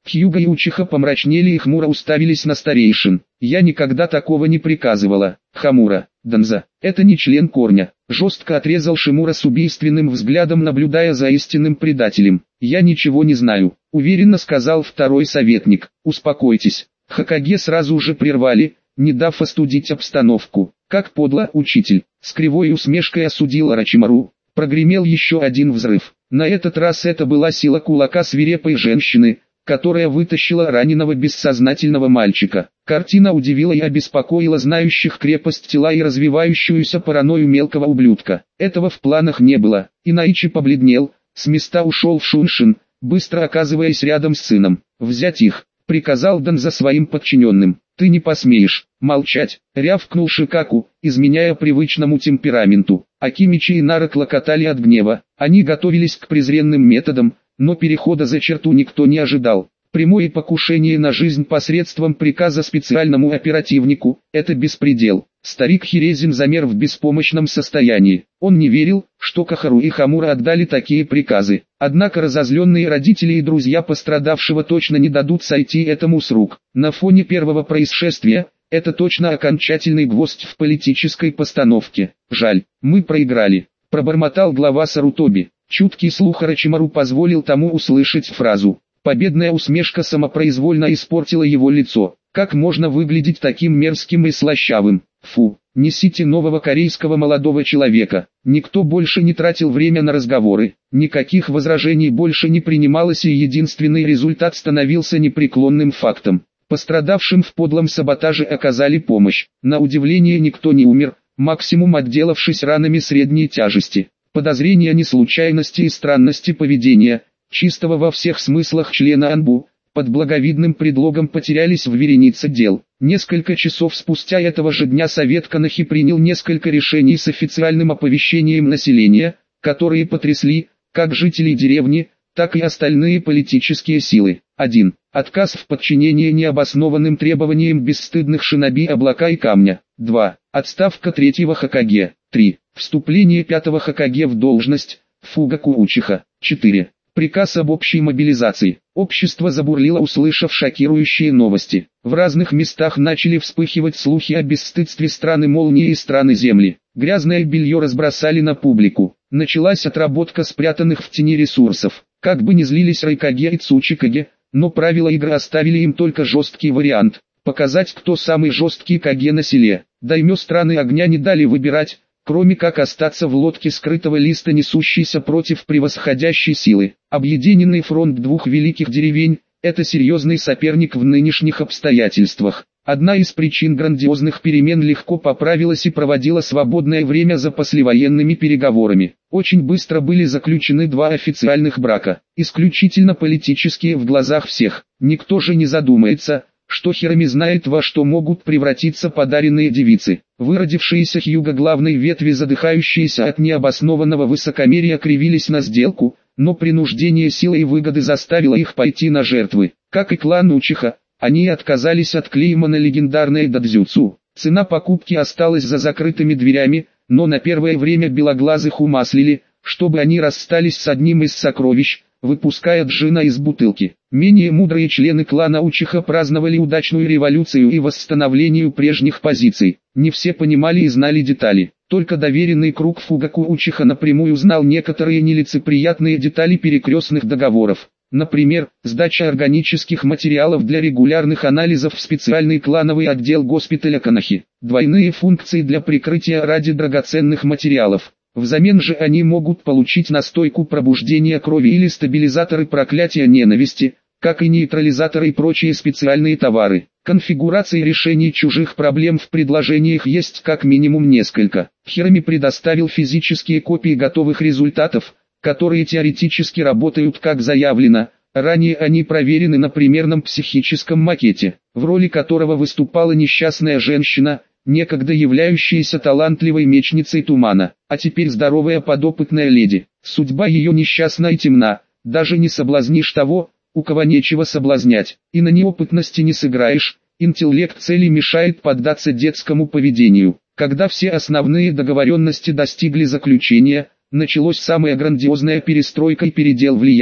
Хьюго и Учиха помрачнели и хмуро уставились на старейшин. «Я никогда такого не приказывала, Хамура, Данза, это не член корня», жестко отрезал Шимура с убийственным взглядом, наблюдая за истинным предателем. «Я ничего не знаю», уверенно сказал второй советник. «Успокойтесь». Хокаге сразу же прервали, не дав остудить обстановку. «Как подло, учитель», с кривой усмешкой осудил Орочимару. Прогремел еще один взрыв. На этот раз это была сила кулака свирепой женщины, которая вытащила раненого бессознательного мальчика. Картина удивила и обеспокоила знающих крепость тела и развивающуюся паранойю мелкого ублюдка. Этого в планах не было. Инаичи побледнел, с места ушел в Шуншин, быстро оказываясь рядом с сыном. «Взять их», — приказал Данза своим подчиненным. «Ты не посмеешь молчать», — рявкнул Шикаку, изменяя привычному темпераменту. Акимичи и Нара клокотали от гнева. Они готовились к презренным методам, но перехода за черту никто не ожидал. Прямое покушение на жизнь посредством приказа специальному оперативнику – это беспредел. Старик Хирезин замер в беспомощном состоянии. Он не верил, что Кахару и Хамура отдали такие приказы. Однако разозленные родители и друзья пострадавшего точно не дадут сойти этому с рук. На фоне первого происшествия, это точно окончательный гвоздь в политической постановке. «Жаль, мы проиграли», – пробормотал глава Сарутоби. Чуткий слух Орочимару позволил тому услышать фразу. Победная усмешка самопроизвольно испортила его лицо. Как можно выглядеть таким мерзким и слащавым? Фу, несите нового корейского молодого человека. Никто больше не тратил время на разговоры, никаких возражений больше не принималось, и единственный результат становился непреклонным фактом. Пострадавшим в подлом саботаже оказали помощь. На удивление никто не умер, максимум отделавшись ранами средней тяжести. Подозрения неслучайности и странности поведения, чистого во всех смыслах члена Анбу, под благовидным предлогом потерялись в веренице дел. Несколько часов спустя этого же дня Совет Канахи принял несколько решений с официальным оповещением населения, которые потрясли, как жителей деревни, так и остальные политические силы. 1. Отказ в подчинении необоснованным требованиям бесстыдных шиноби Облака и Камня. 2. Отставка третьего Хокаге. 3. Вступление пятого Хокаге в должность, Фугаку Учиха. 4. Приказ об общей мобилизации. Общество забурлило, услышав шокирующие новости. В разных местах начали вспыхивать слухи о бесстыдстве страны молнии и страны земли. Грязное белье разбросали на публику. Началась отработка спрятанных в тени ресурсов. Как бы ни злились Райкаге и Цучикаге, но правила игры оставили им только жесткий вариант. Показать, кто самый жесткий Каге на селе. Даймё страны огня не дали выбирать, кроме как остаться в лодке скрытого листа, несущейся против превосходящей силы. Объединенный фронт двух великих деревень – это серьезный соперник в нынешних обстоятельствах. Одна из причин грандиозных перемен легко поправилась и проводила свободное время за послевоенными переговорами. Очень быстро были заключены 2 официальных брака, исключительно политические в глазах всех. Никто же не задумается, что Хирами знает, во что могут превратиться подаренные девицы. Выродившиеся Хьюго главной ветви, задыхающиеся от необоснованного высокомерия, кривились на сделку, но принуждение силы и выгоды заставило их пойти на жертвы. Как и клан Учиха, они отказались от клейма на легендарное дадзюцу. Цена покупки осталась за закрытыми дверями, но на первое время белоглазых умаслили, чтобы они расстались с одним из сокровищ, выпуская джина из бутылки. Менее мудрые члены клана Учиха праздновали удачную революцию и восстановление прежних позиций. Не все понимали и знали детали. Только доверенный круг Фугаку Учиха напрямую знал некоторые нелицеприятные детали перекрестных договоров. Например, сдача органических материалов для регулярных анализов в специальный клановый отдел госпиталя Канахи. Двойные функции для прикрытия ради драгоценных материалов. Взамен же они могут получить настойку пробуждения крови или стабилизаторы проклятия ненависти, как и нейтрализаторы и прочие специальные товары. Конфигурации решений чужих проблем в предложениях есть как минимум несколько. Хирами предоставил физические копии готовых результатов, которые теоретически работают как заявлено. Ранее они проверены на примерном психическом макете, в роли которого выступала несчастная женщина, некогда являющаяся талантливой мечницей тумана, а теперь здоровая подопытная леди. Судьба ее несчастна и темна, даже не соблазнишь того, у кого нечего соблазнять, и на неопытности не сыграешь. Интеллект цели мешает поддаться детскому поведению. Когда все основные договоренности достигли заключения, началось самая грандиозная перестройка и передел влияний.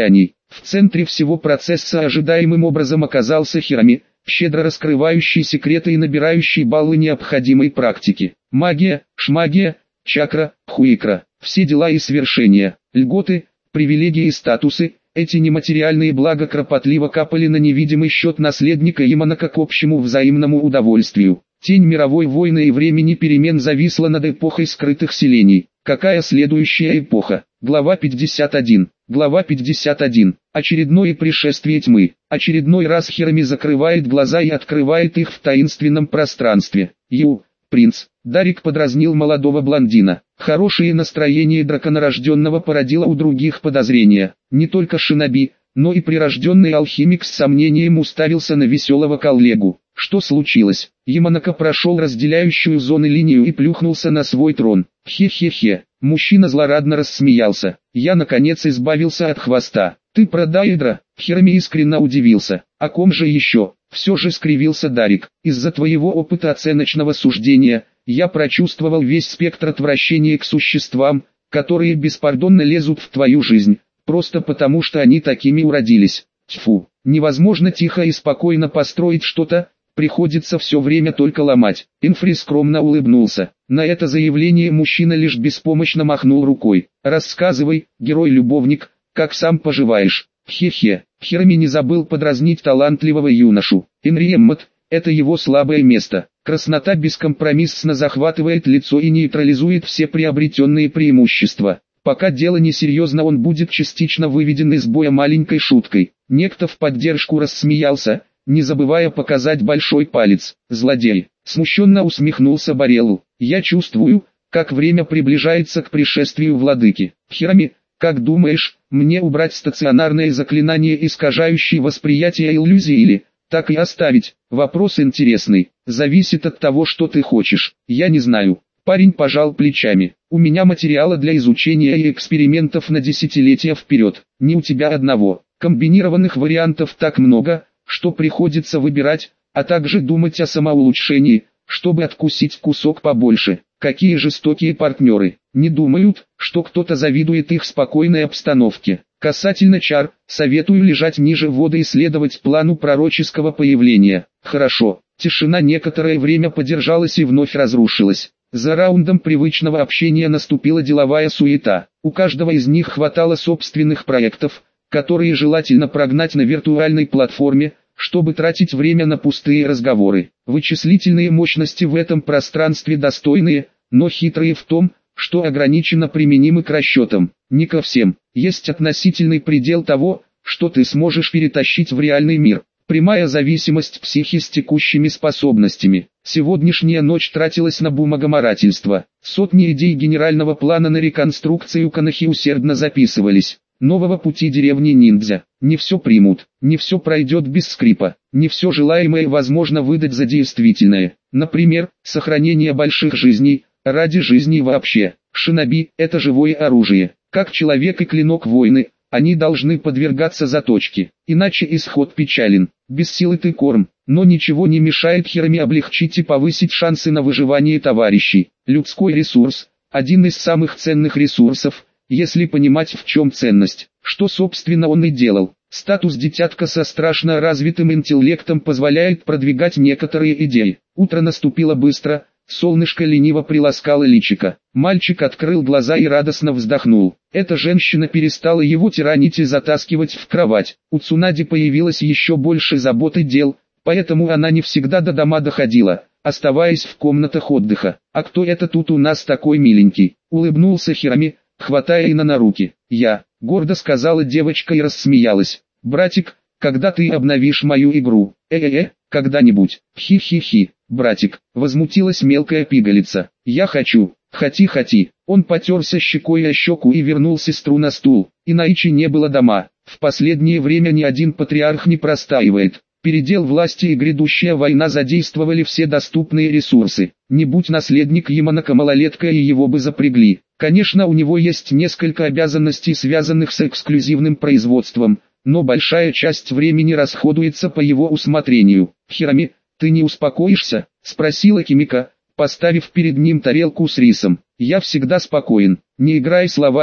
В центре всего процесса ожидаемым образом оказался Хирами, щедро раскрывающий секреты и набирающий баллы необходимой практики. Магия, шмагия, чакра, хуикра, все дела и свершения, льготы, привилегии и статусы, эти нематериальные блага кропотливо капали на невидимый счет наследника Яманака к общему взаимному удовольствию. Тень мировой войны и времени перемен зависла над эпохой скрытых селений. Какая следующая эпоха? Глава 51. Глава 51. Очередное пришествие тьмы. Очередной раз Хирами закрывает глаза и открывает их в таинственном пространстве. Принц. Дарик подразнил молодого блондина. Хорошее настроение драконорожденного породило у других подозрения. Не только шиноби, но и прирожденный алхимик с сомнением уставился на веселого коллегу. Что случилось? Яманака прошел разделяющую зоны линию и плюхнулся на свой трон. Хе-хе-хе. Мужчина злорадно рассмеялся. Я наконец избавился от хвоста. Ты про Дайдра? Хирами искренне удивился. О ком же еще? Все же скривился Дарик. Из-за твоего опыта оценочного суждения, я прочувствовал весь спектр отвращения к существам, которые беспардонно лезут в твою жизнь, просто потому что они такими уродились. Тьфу, невозможно тихо и спокойно построить что-то, приходится все время только ломать. Инфри скромно улыбнулся. На это заявление мужчина лишь беспомощно махнул рукой. Рассказывай, герой-любовник, как сам поживаешь. Хе-хе. Хирами не забыл подразнить талантливого юношу. Инриэммот – это его слабое место. Краснота бескомпромиссно захватывает лицо и нейтрализует все приобретенные преимущества. Пока дело несерьезно, он будет частично выведен из боя маленькой шуткой. Некто в поддержку рассмеялся, не забывая показать большой палец. Злодей. Смущенно усмехнулся Бареллу. Я чувствую, как время приближается к пришествию владыки. Хирами, как думаешь, мне убрать стационарное заклинание, искажающее восприятие иллюзии, или так и оставить? Вопрос интересный. Зависит от того, что ты хочешь. Я не знаю. Парень пожал плечами. У меня материала для изучения и экспериментов на десятилетия вперед. Не у тебя одного. Комбинированных вариантов так много, что приходится выбирать, а также думать о самоулучшении, чтобы откусить кусок побольше. Какие жестокие партнеры. Не думают, что кто-то завидует их спокойной обстановке. Касательно чар, советую лежать ниже воды и следовать плану пророческого появления. Хорошо. Тишина некоторое время подержалась и вновь разрушилась. За раундом привычного общения наступила деловая суета. У каждого из них хватало собственных проектов, которые желательно прогнать на виртуальной платформе, чтобы тратить время на пустые разговоры. Вычислительные мощности в этом пространстве достойные, но хитрые в том, что ограниченно применимы к расчетам. Не ко всем. Есть относительный предел того, что ты сможешь перетащить в реальный мир. Прямая зависимость психи с текущими способностями. Сегодняшняя ночь тратилась на бумагоморательство. Сотни идей генерального плана на реконструкцию Канахи усердно записывались. Нового пути деревни ниндзя. Не все примут, не все пройдет без скрипа, не все желаемое возможно выдать за действительное. Например, сохранение больших жизней, ради жизни вообще. Шиноби – это живое оружие. Как человек и клинок войны, они должны подвергаться заточке, иначе исход печален. Без силы ты корм, но ничего не мешает Хирами облегчить и повысить шансы на выживание товарищей. Людской ресурс – один из самых ценных ресурсов, если понимать, в чем ценность, что собственно он и делал. Статус дитятка со страшно развитым интеллектом позволяет продвигать некоторые идеи. Утро наступило быстро, солнышко лениво приласкало личико. Мальчик открыл глаза и радостно вздохнул. Эта женщина перестала его тиранить и затаскивать в кровать. У Цунади появилось еще больше забот и дел, поэтому она не всегда до дома доходила, оставаясь в комнатах отдыха. «А кто это тут у нас такой миленький?» — улыбнулся Хирами, хватая Ина на руки. «Я», — гордо сказала девочка и рассмеялась. «Братик, когда ты обновишь мою игру?» Когда-нибудь. Хи-хи-хи, братик», — возмутилась мелкая пигалица. «Я хочу». «Хоти-хоти». Он потерся щекой о щеку и вернул сестру на стул. Иначе не было дома. В последнее время ни один патриарх не простаивает. Передел власти и грядущая война задействовали все доступные ресурсы. Не будь наследник Яманака малолетка, и его бы запрягли. Конечно, у него есть несколько обязанностей, связанных с эксклюзивным производством, но большая часть времени расходуется по его усмотрению. «Хирами, ты не успокоишься?» — спросила Кимика, поставив перед ним тарелку с рисом. «Я всегда спокоен. Не играй словами,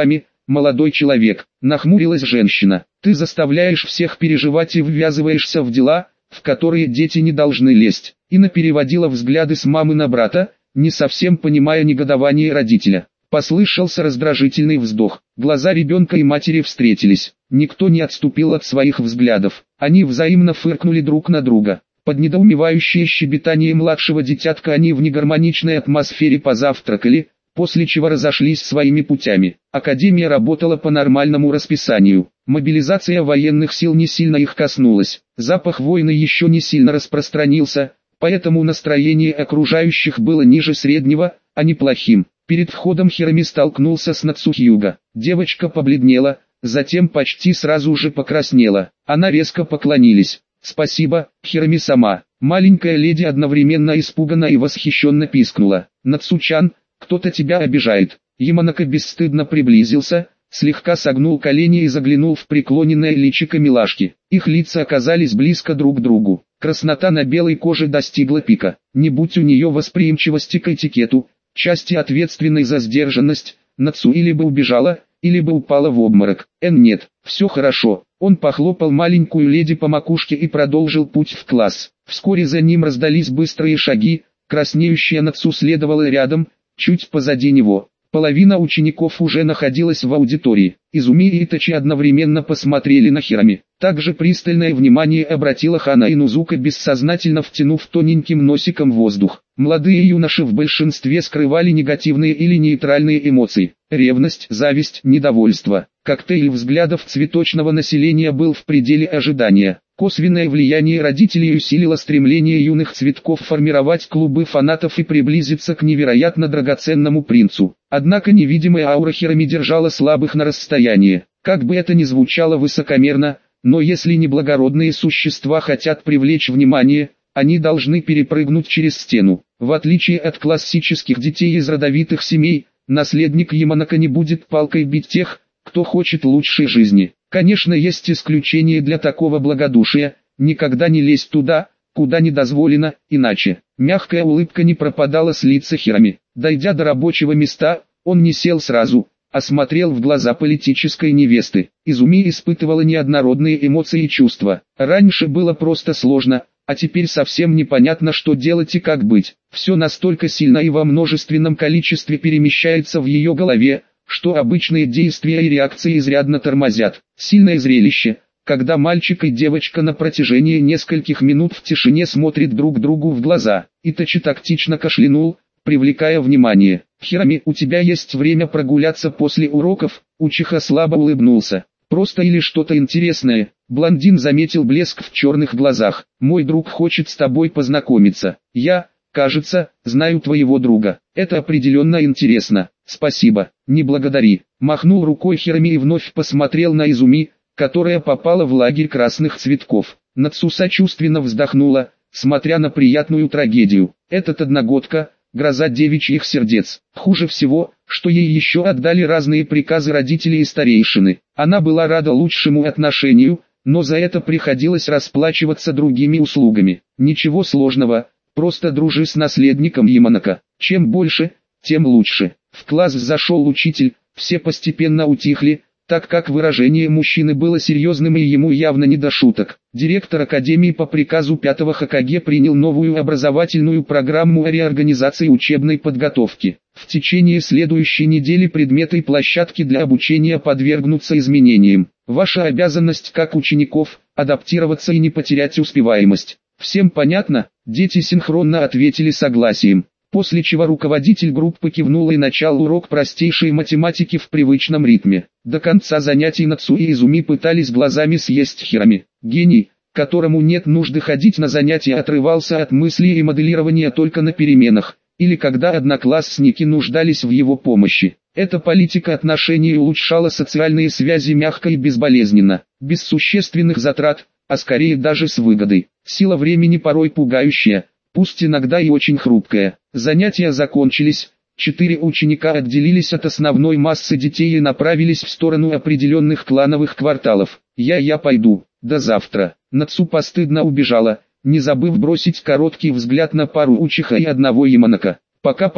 молодой человек, нахмурилась женщина. Ты заставляешь всех переживать и ввязываешься в дела, в которые дети не должны лезть. Инна переводила взгляды с мамы на брата, не совсем понимая негодование родителя. Послышался раздражительный вздох. Глаза ребенка и матери встретились. Никто не отступил от своих взглядов. Они взаимно фыркнули друг на друга. Под недоумевающее щебетание младшего дитятка они в негармоничной атмосфере позавтракали, после чего разошлись своими путями. Академия работала по нормальному расписанию. Мобилизация военных сил не сильно их коснулась. Запах войны еще не сильно распространился, поэтому настроение окружающих было ниже среднего, а не плохим. Перед входом Хироми столкнулся с Нацухиюга. Девочка побледнела, затем почти сразу же покраснела. Она резко поклонились. «Спасибо, Хироми-сама». Маленькая леди одновременно испуганно и восхищенно пискнула. «Нацучан, кто-то тебя обижает». Яманака бесстыдно приблизился, слегка согнул колени и заглянул в преклоненное личико милашки. Их лица оказались близко друг к другу. Краснота на белой коже достигла пика. Не будь у нее восприимчивости к этикету, части ответственной за сдержанность, Нацу или бы убежала, или бы упала в обморок. Нет, все хорошо. Он похлопал маленькую леди по макушке и продолжил путь в класс. Вскоре за ним раздались быстрые шаги, краснеющая Нацу следовала рядом, чуть позади него. Половина учеников уже находилась в аудитории. Изуми и Итачи одновременно посмотрели на Хироми. Также пристальное внимание обратила Хана Инузука, бессознательно втянув тоненьким носиком воздух. Молодые юноши в большинстве скрывали негативные или нейтральные эмоции. Ревность, зависть, недовольство. Коктейль взглядов цветочного населения был в пределе ожидания. Косвенное влияние родителей усилило стремление юных цветков формировать клубы фанатов и приблизиться к невероятно драгоценному принцу. Однако невидимая аура Хироми держала слабых на расстоянии. Как бы это ни звучало высокомерно, но если неблагородные существа хотят привлечь внимание, они должны перепрыгнуть через стену. В отличие от классических детей из родовитых семей, наследник Яманака не будет палкой бить тех, кто хочет лучшей жизни. Конечно, есть исключения для такого благодушия: никогда не лезь туда, куда не дозволено, иначе. Мягкая улыбка не пропадала с лица Хироми. Дойдя до рабочего места, он не сел сразу, а смотрел в глаза политической невесты. Изуми испытывала неоднородные эмоции и чувства. Раньше было просто сложно, а теперь совсем непонятно, что делать и как быть. Все настолько сильно и во множественном количестве перемещается в ее голове, что обычные действия и реакции изрядно тормозят. Сильное зрелище, когда мальчик и девочка на протяжении нескольких минут в тишине смотрят друг другу в глаза. Итачи тактично кашлянул, привлекая внимание. «Хироми, у тебя есть время прогуляться после уроков?» Учиха слабо улыбнулся. «Просто или что-то интересное?» Блондин заметил блеск в черных глазах. «Мой друг хочет с тобой познакомиться. Я, кажется, знаю твоего друга. Это определенно интересно. Спасибо, не благодари». Махнул рукой Хироми и вновь посмотрел на Изуми, которая попала в лагерь красных цветков. Нацу сочувственно вздохнула, смотря на приятную трагедию. Этот одногодка — гроза девичьих сердец. Хуже всего, что ей еще отдали разные приказы родители и старейшины. Она была рада лучшему отношению, но за это приходилось расплачиваться другими услугами. Ничего сложного, просто дружи с наследником Яманака. Чем больше, тем лучше. В класс зашел учитель, все постепенно утихли, так как выражение мужчины было серьезным и ему явно не до шуток. Директор академии по приказу 5-го Хокаге принял новую образовательную программу о реорганизации учебной подготовки. В течение следующей недели предметы и площадки для обучения подвергнутся изменениям. Ваша обязанность как учеников – адаптироваться и не потерять успеваемость. Всем понятно? Дети синхронно ответили согласием. После чего руководитель группы кивнул и начал урок простейшей математики в привычном ритме. До конца занятий Нацу и Изуми пытались глазами съесть Хироми. Гений, которому нет нужды ходить на занятия, отрывался от мыслей и моделирования только на переменах, или когда одноклассники нуждались в его помощи. Эта политика отношений улучшала социальные связи мягко и безболезненно, без существенных затрат, а скорее даже с выгодой. Сила времени порой пугающая, пусть иногда и очень хрупкая. Занятия закончились, 4 ученика отделились от основной массы детей и направились в сторону определенных клановых кварталов. Я пойду, до завтра. Нацу постыдно убежала, не забыв бросить короткий взгляд на пару Учиха и одного Яманака. Пока-пока.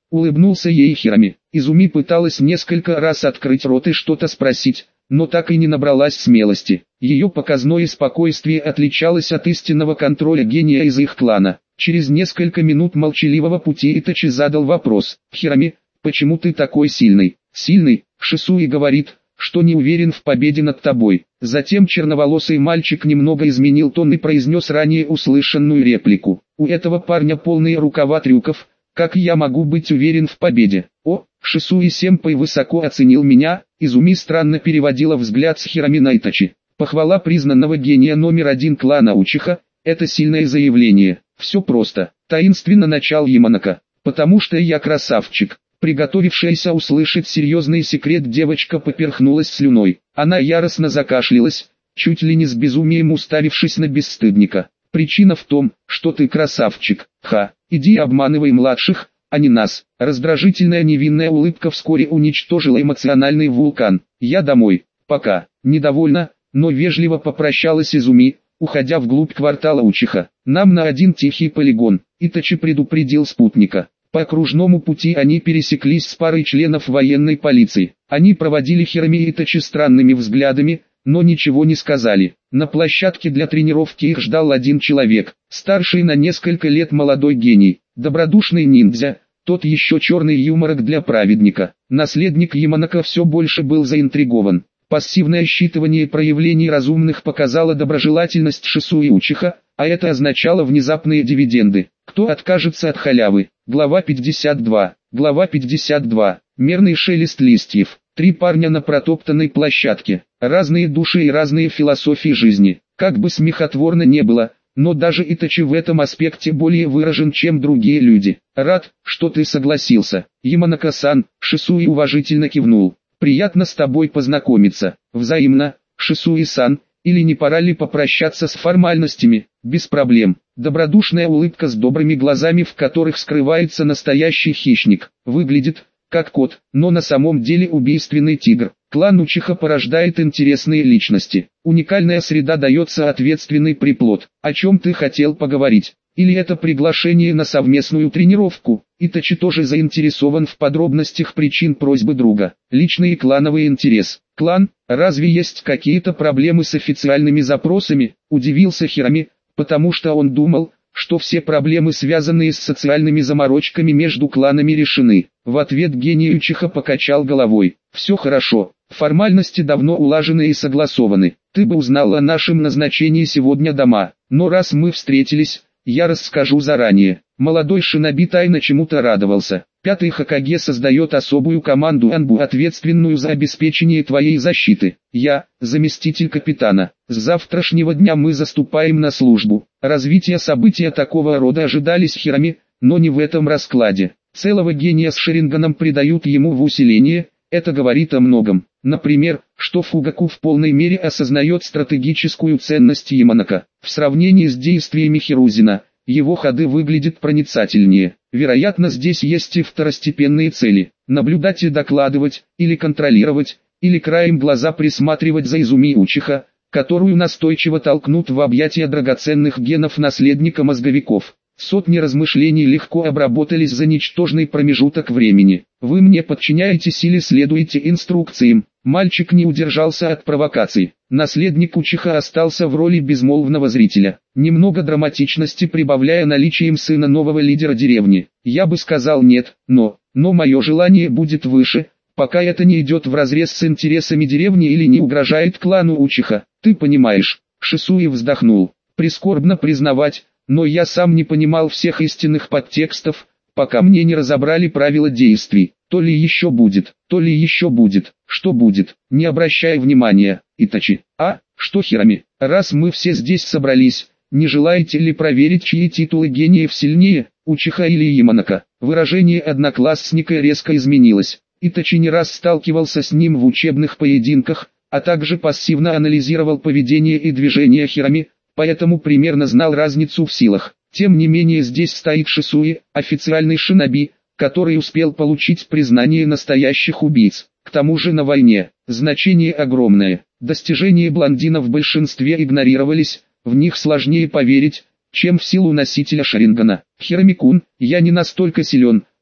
улыбнулся ей Хирами. Изуми пыталась несколько раз открыть рот и что-то спросить, но так и не набралась смелости. Ее показное спокойствие отличалось от истинного контроля гения из их клана. Через несколько минут молчаливого пути Итачи задал вопрос. «Хирами, почему ты такой сильный?» «Сильный?» Шисуи говорит, что не уверен в победе над тобой. Затем черноволосый мальчик немного изменил тон и произнес ранее услышанную реплику. «У этого парня полные рукава трюков, как я могу быть уверен в победе?» «О, Шисуи-сэмпай высоко оценил меня», Изуми странно переводила взгляд с Хирами на Итачи. Похвала признанного гения номер один клана Учиха – это сильное заявление. Все просто. Таинственно начал Яманака. «Потому что я красавчик». Приготовившаяся услышать серьезный секрет девочка поперхнулась слюной. Она яростно закашлялась, чуть ли не с безумием уставившись на бесстыдника. «Причина в том, что ты красавчик. Ха, иди обманывай младших, а не нас». Раздражительная невинная улыбка вскоре уничтожила эмоциональный вулкан. «Я домой. Пока». Недовольно, но вежливо попрощалась Изуми, уходя вглубь квартала Учиха. «Нам на один тихий полигон», Итачи предупредил спутника. По окружному пути они пересеклись с парой членов военной полиции. Они проводили Хирами и Итачи странными взглядами, но ничего не сказали. На площадке для тренировки их ждал один человек, старший на несколько лет молодой гений, добродушный ниндзя, тот еще черный юморок для праведника. Наследник Яманака все больше был заинтригован. Пассивное считывание проявлений разумных показало доброжелательность Шисуи Учиха, а это означало внезапные дивиденды. Кто откажется от халявы? Глава 52. Глава 52. Мерный шелест листьев. Три парня на протоптанной площадке. Разные души и разные философии жизни. Как бы смехотворно не было, но даже Итачи в этом аспекте более выражен, чем другие люди. «Рад, что ты согласился». Яманака-сан, Шисуи уважительно кивнул. «Приятно с тобой познакомиться». «Взаимно, Шисуи-сан, или не пора ли попрощаться с формальностями?» «Без проблем». Добродушная улыбка с добрыми глазами, в которых скрывается настоящий хищник. Выглядит, как кот, но на самом деле убийственный тигр. Клан Учиха порождает интересные личности. Уникальная среда дается ответственный приплод. О чем ты хотел поговорить? Или это приглашение на совместную тренировку? Итачи тоже заинтересован в подробностях причин просьбы друга. Личный и клановый интерес. Клан, разве есть какие-то проблемы с официальными запросами? Удивился Хирами, потому что он думал, что все проблемы, связанные с социальными заморочками между кланами, решены. В ответ гений Учиха покачал головой. Все хорошо, формальности давно улажены и согласованы. Ты бы узнал о нашем назначении сегодня дома, но раз мы встретились, я расскажу заранее. Молодой шиноби тайно чему-то радовался. Пятый Хокаге создает особую команду Анбу, ответственную за обеспечение твоей защиты. Я, заместитель капитана. С завтрашнего дня мы заступаем на службу. Развитие события такого рода ожидались Хирами, но не в этом раскладе. Целого гения с Шаринганом придают ему в усиление, это говорит о многом. Например, что Фугаку в полной мере осознает стратегическую ценность Яманака. В сравнении с действиями Хирузина, его ходы выглядят проницательнее. Вероятно, здесь есть и второстепенные цели. Наблюдать и докладывать, или контролировать, или краем глаза присматривать за Изуми Учиха, которую настойчиво толкнут в объятия драгоценных генов наследника мозговиков. Сотни размышлений легко обработались за ничтожный промежуток времени. Вы мне подчиняетесь или следуете инструкциям? Мальчик не удержался от провокаций. Наследник Учиха остался в роли безмолвного зрителя, немного драматичности прибавляя наличием сына нового лидера деревни. Я бы сказал нет, но мое желание будет выше, пока это не идет вразрез с интересами деревни или не угрожает клану Учиха. Ты понимаешь? Шисуи вздохнул. Прискорбно признавать, но я сам не понимал всех истинных подтекстов, пока мне не разобрали правила действий. То ли еще будет, то ли еще будет. Что будет? Не обращай внимания, Итачи. А, что Хирами? Раз мы все здесь собрались, не желаете ли проверить, чьи титулы гениев сильнее, Учиха или Яманака? Выражение одноклассника резко изменилось. Итачи не раз сталкивался с ним в учебных поединках, а также пассивно анализировал поведение и движения Хирами, поэтому примерно знал разницу в силах. Тем не менее здесь стоит Шисуи, официальный шиноби, который успел получить признание настоящих убийц. К тому же на войне, значение огромное. Достижения блондина в большинстве игнорировались, в них сложнее поверить, чем в силу носителя Шарингана. Хирами-кун, я не настолько силен,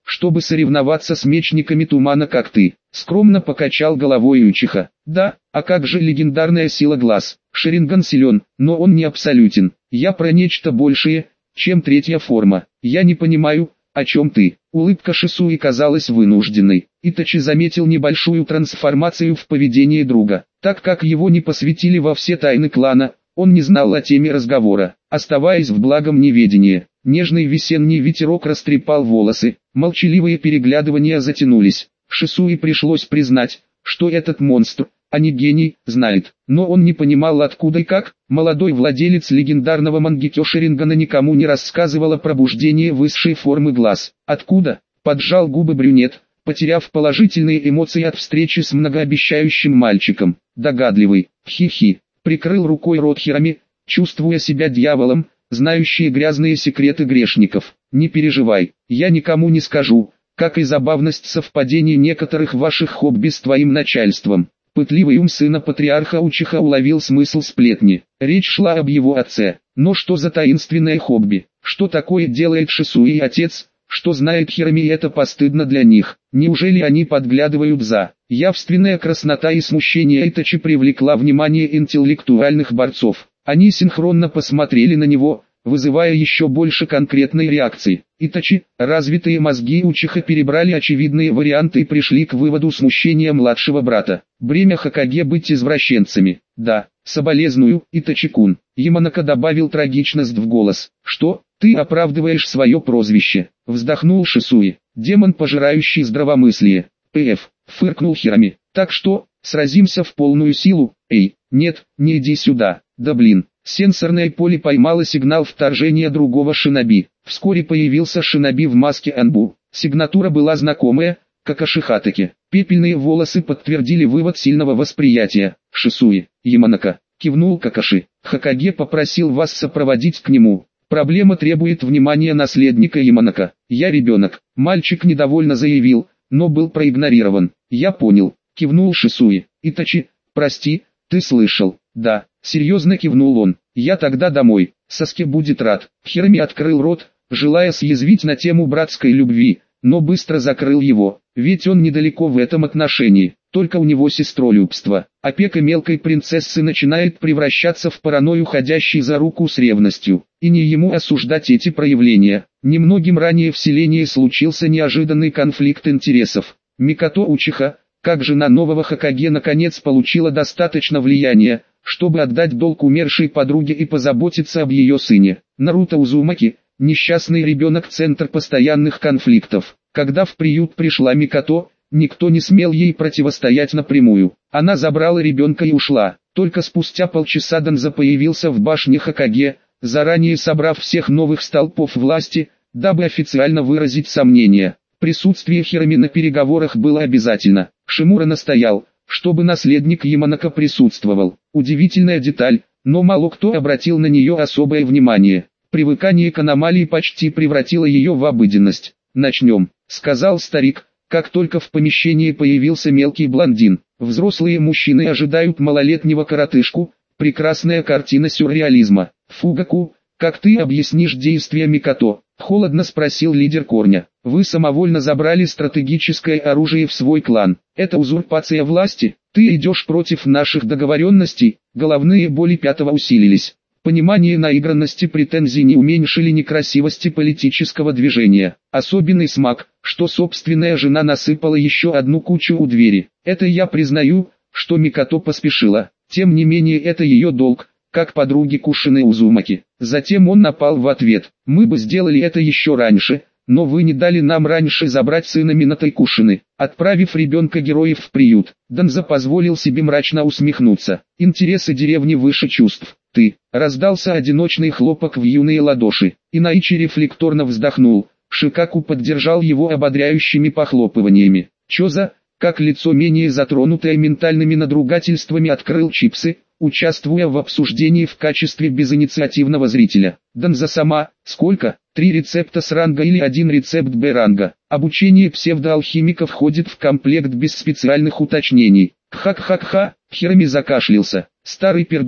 чтобы соревноваться с мечниками тумана, как ты. Скромно покачал головой Учиха. Да, а как же легендарная сила глаз? Шаринган силен, но он не абсолютен. Я про нечто большее, чем третья форма. Я не понимаю, о чем ты. Улыбка Шисуи казалась вынужденной. Итачи заметил небольшую трансформацию в поведении друга. Так как его не посвятили во все тайны клана, он не знал о теме разговора, оставаясь в благом неведении. Нежный весенний ветерок растрепал волосы, молчаливые переглядывания затянулись. Шисуи пришлось признать, что этот монстр, а не гений, знает. Но он не понимал, откуда и как. Молодой владелец легендарного мангекё Шарингана никому не рассказывал о пробуждении высшей формы глаз. Откуда? Поджал губы брюнет, потеряв положительные эмоции от встречи с многообещающим мальчиком. Догадливый, хи-хи, прикрыл рукой рот Хирами, чувствуя себя дьяволом, знающий грязные секреты грешников. Не переживай, я никому не скажу, как и забавность совпадений некоторых ваших хобби с твоим начальством. Пытливый ум сына патриарха Учиха уловил смысл сплетни. Речь шла об его отце. Но что за таинственное хобби? Что такое делает Шисуи отец? Что знает Хирами, это постыдно для них. Неужели они подглядывают за? Явственная краснота и смущение Итачи привлекла внимание интеллектуальных борцов. Они синхронно посмотрели на него, вызывая еще больше конкретной реакции. Итачи, развитые мозги Учиха перебрали очевидные варианты и пришли к выводу смущения младшего брата. Бремя Хокаге быть извращенцами. Да, соболезную, Итачи-кун. Яманака добавил трагичность в голос. Что, ты оправдываешь свое прозвище? Вздохнул Шисуи. Демон, пожирающий здравомыслие. П.Ф. Фыркнул Хирами. Так что, сразимся в полную силу? Эй, нет, не иди сюда. Да блин. Сенсорное поле поймало сигнал вторжения другого шиноби. Вскоре появился шиноби в маске Анбу. Сигнатура была знакомая, Какаши Хатаки. Пепельные волосы подтвердили вывод сильного восприятия. Шисуи, Яманака, кивнул Какаши. Хокаге попросил вас сопроводить к нему. Проблема требует внимания наследника Яманака. Я ребенок. Мальчик недовольно заявил, но был проигнорирован. Я понял, кивнул Шисуи. Итачи, прости, ты слышал? Да. Серьезно кивнул он. Я тогда домой. Саске будет рад. Хирами открыл рот, желая съязвить на тему братской любви, но быстро закрыл его. Ведь он недалеко в этом отношении. Только у него сестролюбство. Опека мелкой принцессы начинает превращаться в паранойю, ходящей за руку с ревностью. И не ему осуждать эти проявления. Немногим ранее в селении случился неожиданный конфликт интересов. Микото Учиха, как жена нового Хокаге, наконец получила достаточно влияния, чтобы отдать долг умершей подруге и позаботиться об ее сыне. Наруто Узумаки, несчастный ребенок, центр постоянных конфликтов. Когда в приют пришла Микото, никто не смел ей противостоять напрямую. Она забрала ребенка и ушла. Только спустя полчаса Данза появился в башне Хокаге, заранее собрав всех новых столпов власти, дабы официально выразить сомнения. Присутствие Хирами на переговорах было обязательно. Шимура настоял, чтобы наследник Яманака присутствовал. Удивительная деталь, но мало кто обратил на нее особое внимание. Привыкание к аномалии почти превратило ее в обыденность. «Начнем», — сказал старик, как только в помещении появился мелкий блондин. Взрослые мужчины ожидают малолетнего коротышку, прекрасная картина сюрреализма. «Фугаку, как ты объяснишь действия Микото?» — холодно спросил лидер корня. «Вы самовольно забрали стратегическое оружие в свой клан. Это узурпация власти. Ты идешь против наших договоренностей». Головные боли пятого усилились. Понимание наигранности претензий не уменьшили некрасивости политического движения. Особенный смак, что собственная жена насыпала еще одну кучу у двери. Это я признаю, что Микото поспешила. Тем не менее, это ее долг, как подруги Кушины Узумаки. Затем он напал в ответ. Мы бы сделали это еще раньше, но вы не дали нам раньше забрать сына Минато Кушины, отправив ребенка героев в приют. Данза позволил себе мрачно усмехнуться. Интересы деревни выше чувств. Ты, раздался одиночный хлопок в юные ладоши. Инаичи рефлекторно вздохнул. Шикаку поддержал его ободряющими похлопываниями. Чё за, как лицо менее затронутое ментальными надругательствами открыл чипсы, участвуя в обсуждении в качестве безинициативного зрителя. Данза сама, сколько? 3 рецепта с ранга или 1 рецепт Б ранга. Обучение псевдоалхимика входит в комплект без специальных уточнений. Кха-кха-кха, Хирами закашлялся. Старый пердун,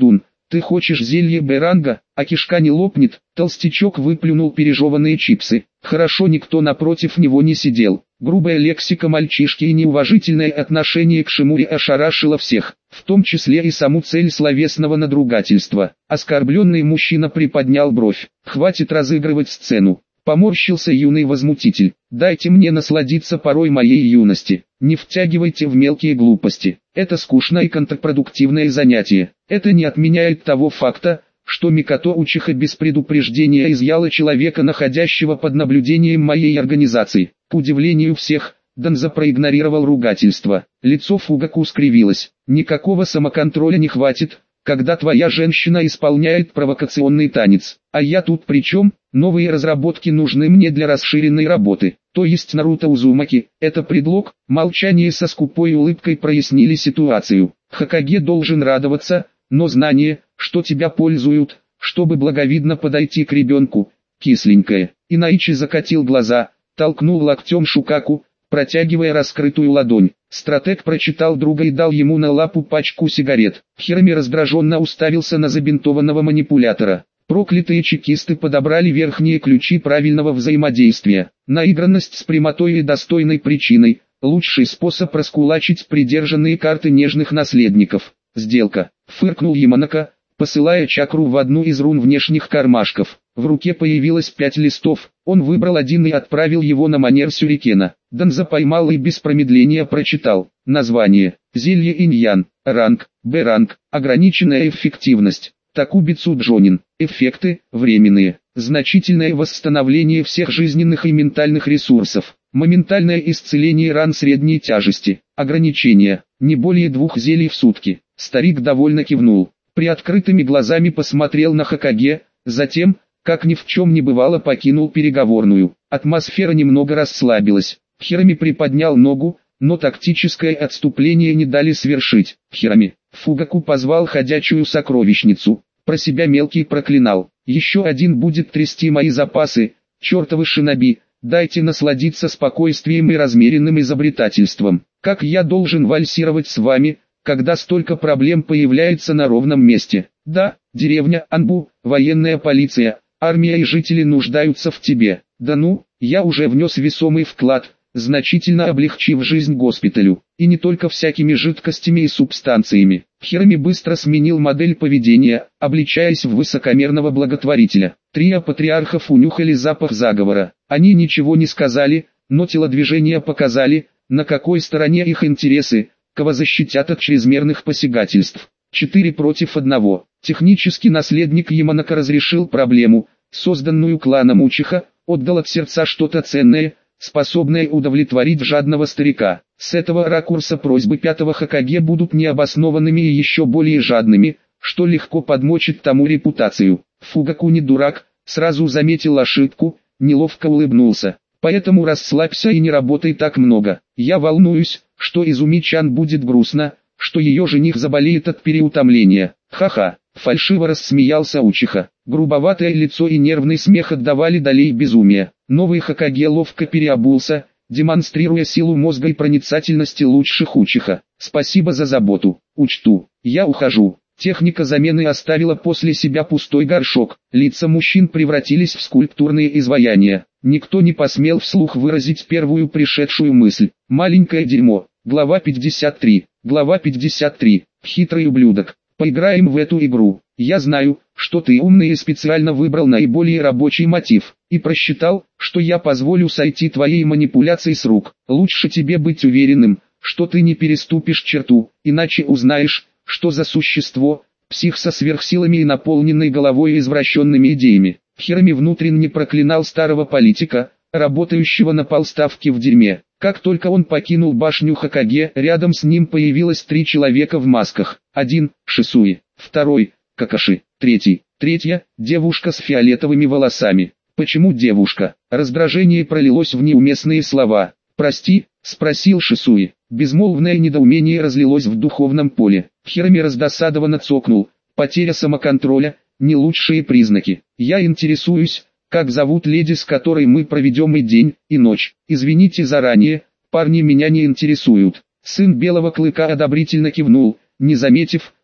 Ты хочешь зелье Б-ранга, а кишка не лопнет? Толстячок выплюнул пережеванные чипсы. Хорошо, никто напротив него не сидел. Грубая лексика мальчишки и неуважительное отношение к Шимуре ошарашило всех, в том числе и саму цель словесного надругательства. Оскорбленный мужчина приподнял бровь. Хватит разыгрывать сцену. Поморщился юный возмутитель. Дайте мне насладиться порой моей юности. Не втягивайте в мелкие глупости. Это скучное и контрпродуктивное занятие. Это не отменяет того факта, что Микото-учиха без предупреждения изъяла человека, находящего под наблюдением моей организации. К удивлению всех, Данза проигнорировал ругательство. Лицо Фугаку скривилось. Никакого самоконтроля не хватит, когда твоя женщина исполняет провокационный танец. А я тут при чем? Новые разработки нужны мне для расширенной работы. То есть Наруто Узумаки, это предлог? Молчание со скупой улыбкой прояснили ситуацию. Хокаге должен радоваться, но знание, что тебя пользуют, чтобы благовидно подойти к ребенку, кисленькое. Инаичи закатил глаза, толкнул локтем Шукаку, протягивая раскрытую ладонь. Стратег прочитал друга и дал ему на лапу пачку сигарет. Хироми раздраженно уставился на забинтованного манипулятора. Проклятые чекисты подобрали верхние ключи правильного взаимодействия. Наигранность с прямотой и достойной причиной – лучший способ раскулачить придержанные карты нежных наследников. Сделка. Фыркнул Яманака, посылая чакру в одну из рун внешних кармашков. В руке появилось 5 листов, он выбрал один и отправил его на манер сюрикена. Данза поймал и без промедления прочитал. Название: зелье иньян, ранг, Б-ранг, ограниченная эффективность. Такубицу Джонин. Эффекты: временные. Значительное восстановление всех жизненных и ментальных ресурсов. Моментальное исцеление ран средней тяжести. Ограничение: не более 2 зелий в сутки. Старик довольно кивнул. Приоткрытыми глазами посмотрел на Хокаге, затем, как ни в чем не бывало, покинул переговорную. Атмосфера немного расслабилась. Хироми приподнял ногу, но тактическое отступление не дали свершить. Хироми. Фугаку позвал ходячую сокровищницу. Про себя мелкий проклинал. Еще один будет трясти мои запасы, чертовы шиноби. Дайте насладиться спокойствием и размеренным изобретательством. Как я должен вальсировать с вами, когда столько проблем появляется на ровном месте? Да, деревня Анбу, военная полиция, армия и жители нуждаются в тебе. Да ну, я уже внес весомый вклад, значительно облегчив жизнь госпиталю. И не только всякими жидкостями и субстанциями. Хироми быстро сменил модель поведения, обличаясь в высокомерного благотворителя. Трио патриархов унюхали запах заговора. Они ничего не сказали, но телодвижения показали, на какой стороне их интересы, кого защитят от чрезмерных посягательств. 4 против 1. Технически наследник Яманака разрешил проблему, созданную кланом Учиха, отдал от сердца что-то ценное, способное удовлетворить жадного старика. С этого ракурса просьбы 5-го Хокаге будут необоснованными и еще более жадными, что легко подмочит тому репутацию. Фугаку не дурак, сразу заметил ошибку, неловко улыбнулся. Поэтому расслабься и не работай так много. Я волнуюсь, что Изуми-чан будет грустно, что ее жених заболеет от переутомления. Ха-ха, фальшиво рассмеялся Учиха. Грубоватое лицо и нервный смех отдавали долей безумия. Новый Хокаге ловко переобулся, демонстрируя силу мозга и проницательности лучших Учиха. Спасибо за заботу, учту. Я ухожу. Техника замены оставила после себя пустой горшок. Лица мужчин превратились в скульптурные изваяния. Никто не посмел вслух выразить первую пришедшую мысль. Маленькое дерьмо. Глава 53. Глава 53. Хитрый ублюдок. Поиграем в эту игру. Я знаю, что ты умный и специально выбрал наиболее рабочий мотив. И просчитал, что я позволю сойти твоей манипуляции с рук. Лучше тебе быть уверенным, что ты не переступишь черту, иначе узнаешь, что за существо, псих со сверхсилами и наполненной головой извращенными идеями. Хироми внутренне проклинал старого политика, работающего на полставки в дерьме. Как только он покинул башню Хокаге, рядом с ним появилось 3 человека в масках. Один – Шисуи, второй – Какаши, третья – девушка с фиолетовыми волосами. Почему девушка? Раздражение пролилось в неуместные слова. «Прости», – спросил Шисуи. Безмолвное недоумение разлилось в духовном поле. Хироми раздосадованно цокнул. Потеря самоконтроля – не лучшие признаки. Я интересуюсь, как зовут леди, с которой мы проведем и день, и ночь. Извините заранее, парни меня не интересуют. Сын Белого Клыка одобрительно кивнул, не заметив,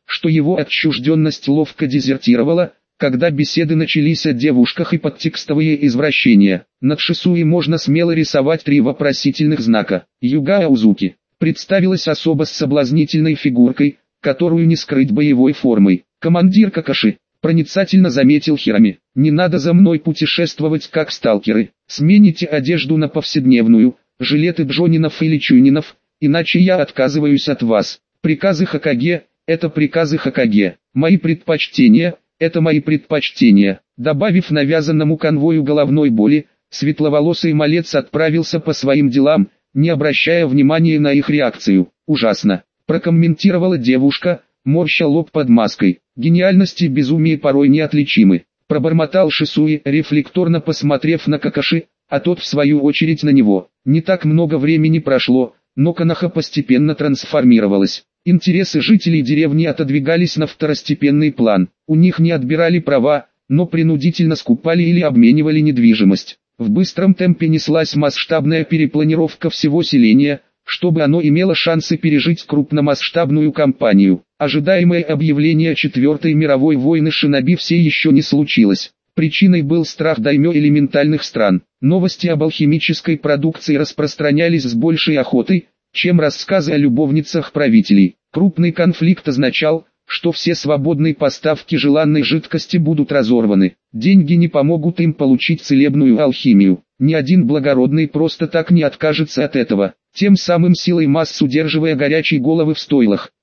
что его отчужденность ловко дезертировала, когда беседы начались о девушках и подтекстовые извращения. Над Шисуи можно смело рисовать 3 вопросительных знака. Юга Аузуки представилась особо с соблазнительной фигуркой, которую не скрыть боевой формой. Командир Какаши проницательно заметил Хирами: «Не надо за мной путешествовать как сталкеры. Смените одежду на повседневную, жилеты Джонинов или Чунинов, иначе я отказываюсь от вас. Приказы Хокаге – это приказы Хокаге. Мои предпочтения – это мои предпочтения». Добавив навязанному конвою головной боли, светловолосый малец отправился по своим делам, не обращая внимания на их реакцию. «Ужасно», – прокомментировала девушка, морща лоб под маской. «Гениальность и безумие порой неотличимы», – пробормотал Шисуи, рефлекторно посмотрев на Какаши, а тот в свою очередь на него. Не так много времени прошло, но Коноха постепенно трансформировалась. Интересы жителей деревни отодвигались на второстепенный план. У них не отбирали права, но принудительно скупали или обменивали недвижимость. В быстром темпе неслась масштабная перепланировка всего селения, чтобы оно имело шансы пережить крупномасштабную кампанию. Ожидаемое объявление Четвертой мировой войны шиноби все еще не случилось. Причиной был страх даймё элементальных стран. Новости об алхимической продукции распространялись с большей охотой, чем рассказы о любовницах правителей. Крупный конфликт означал, что все свободные поставки желанной жидкости будут разорваны. Деньги не помогут им получить целебную алхимию. Ни один благородный просто так не откажется от этого, тем самым силой масс удерживая горячие головы в стойлах.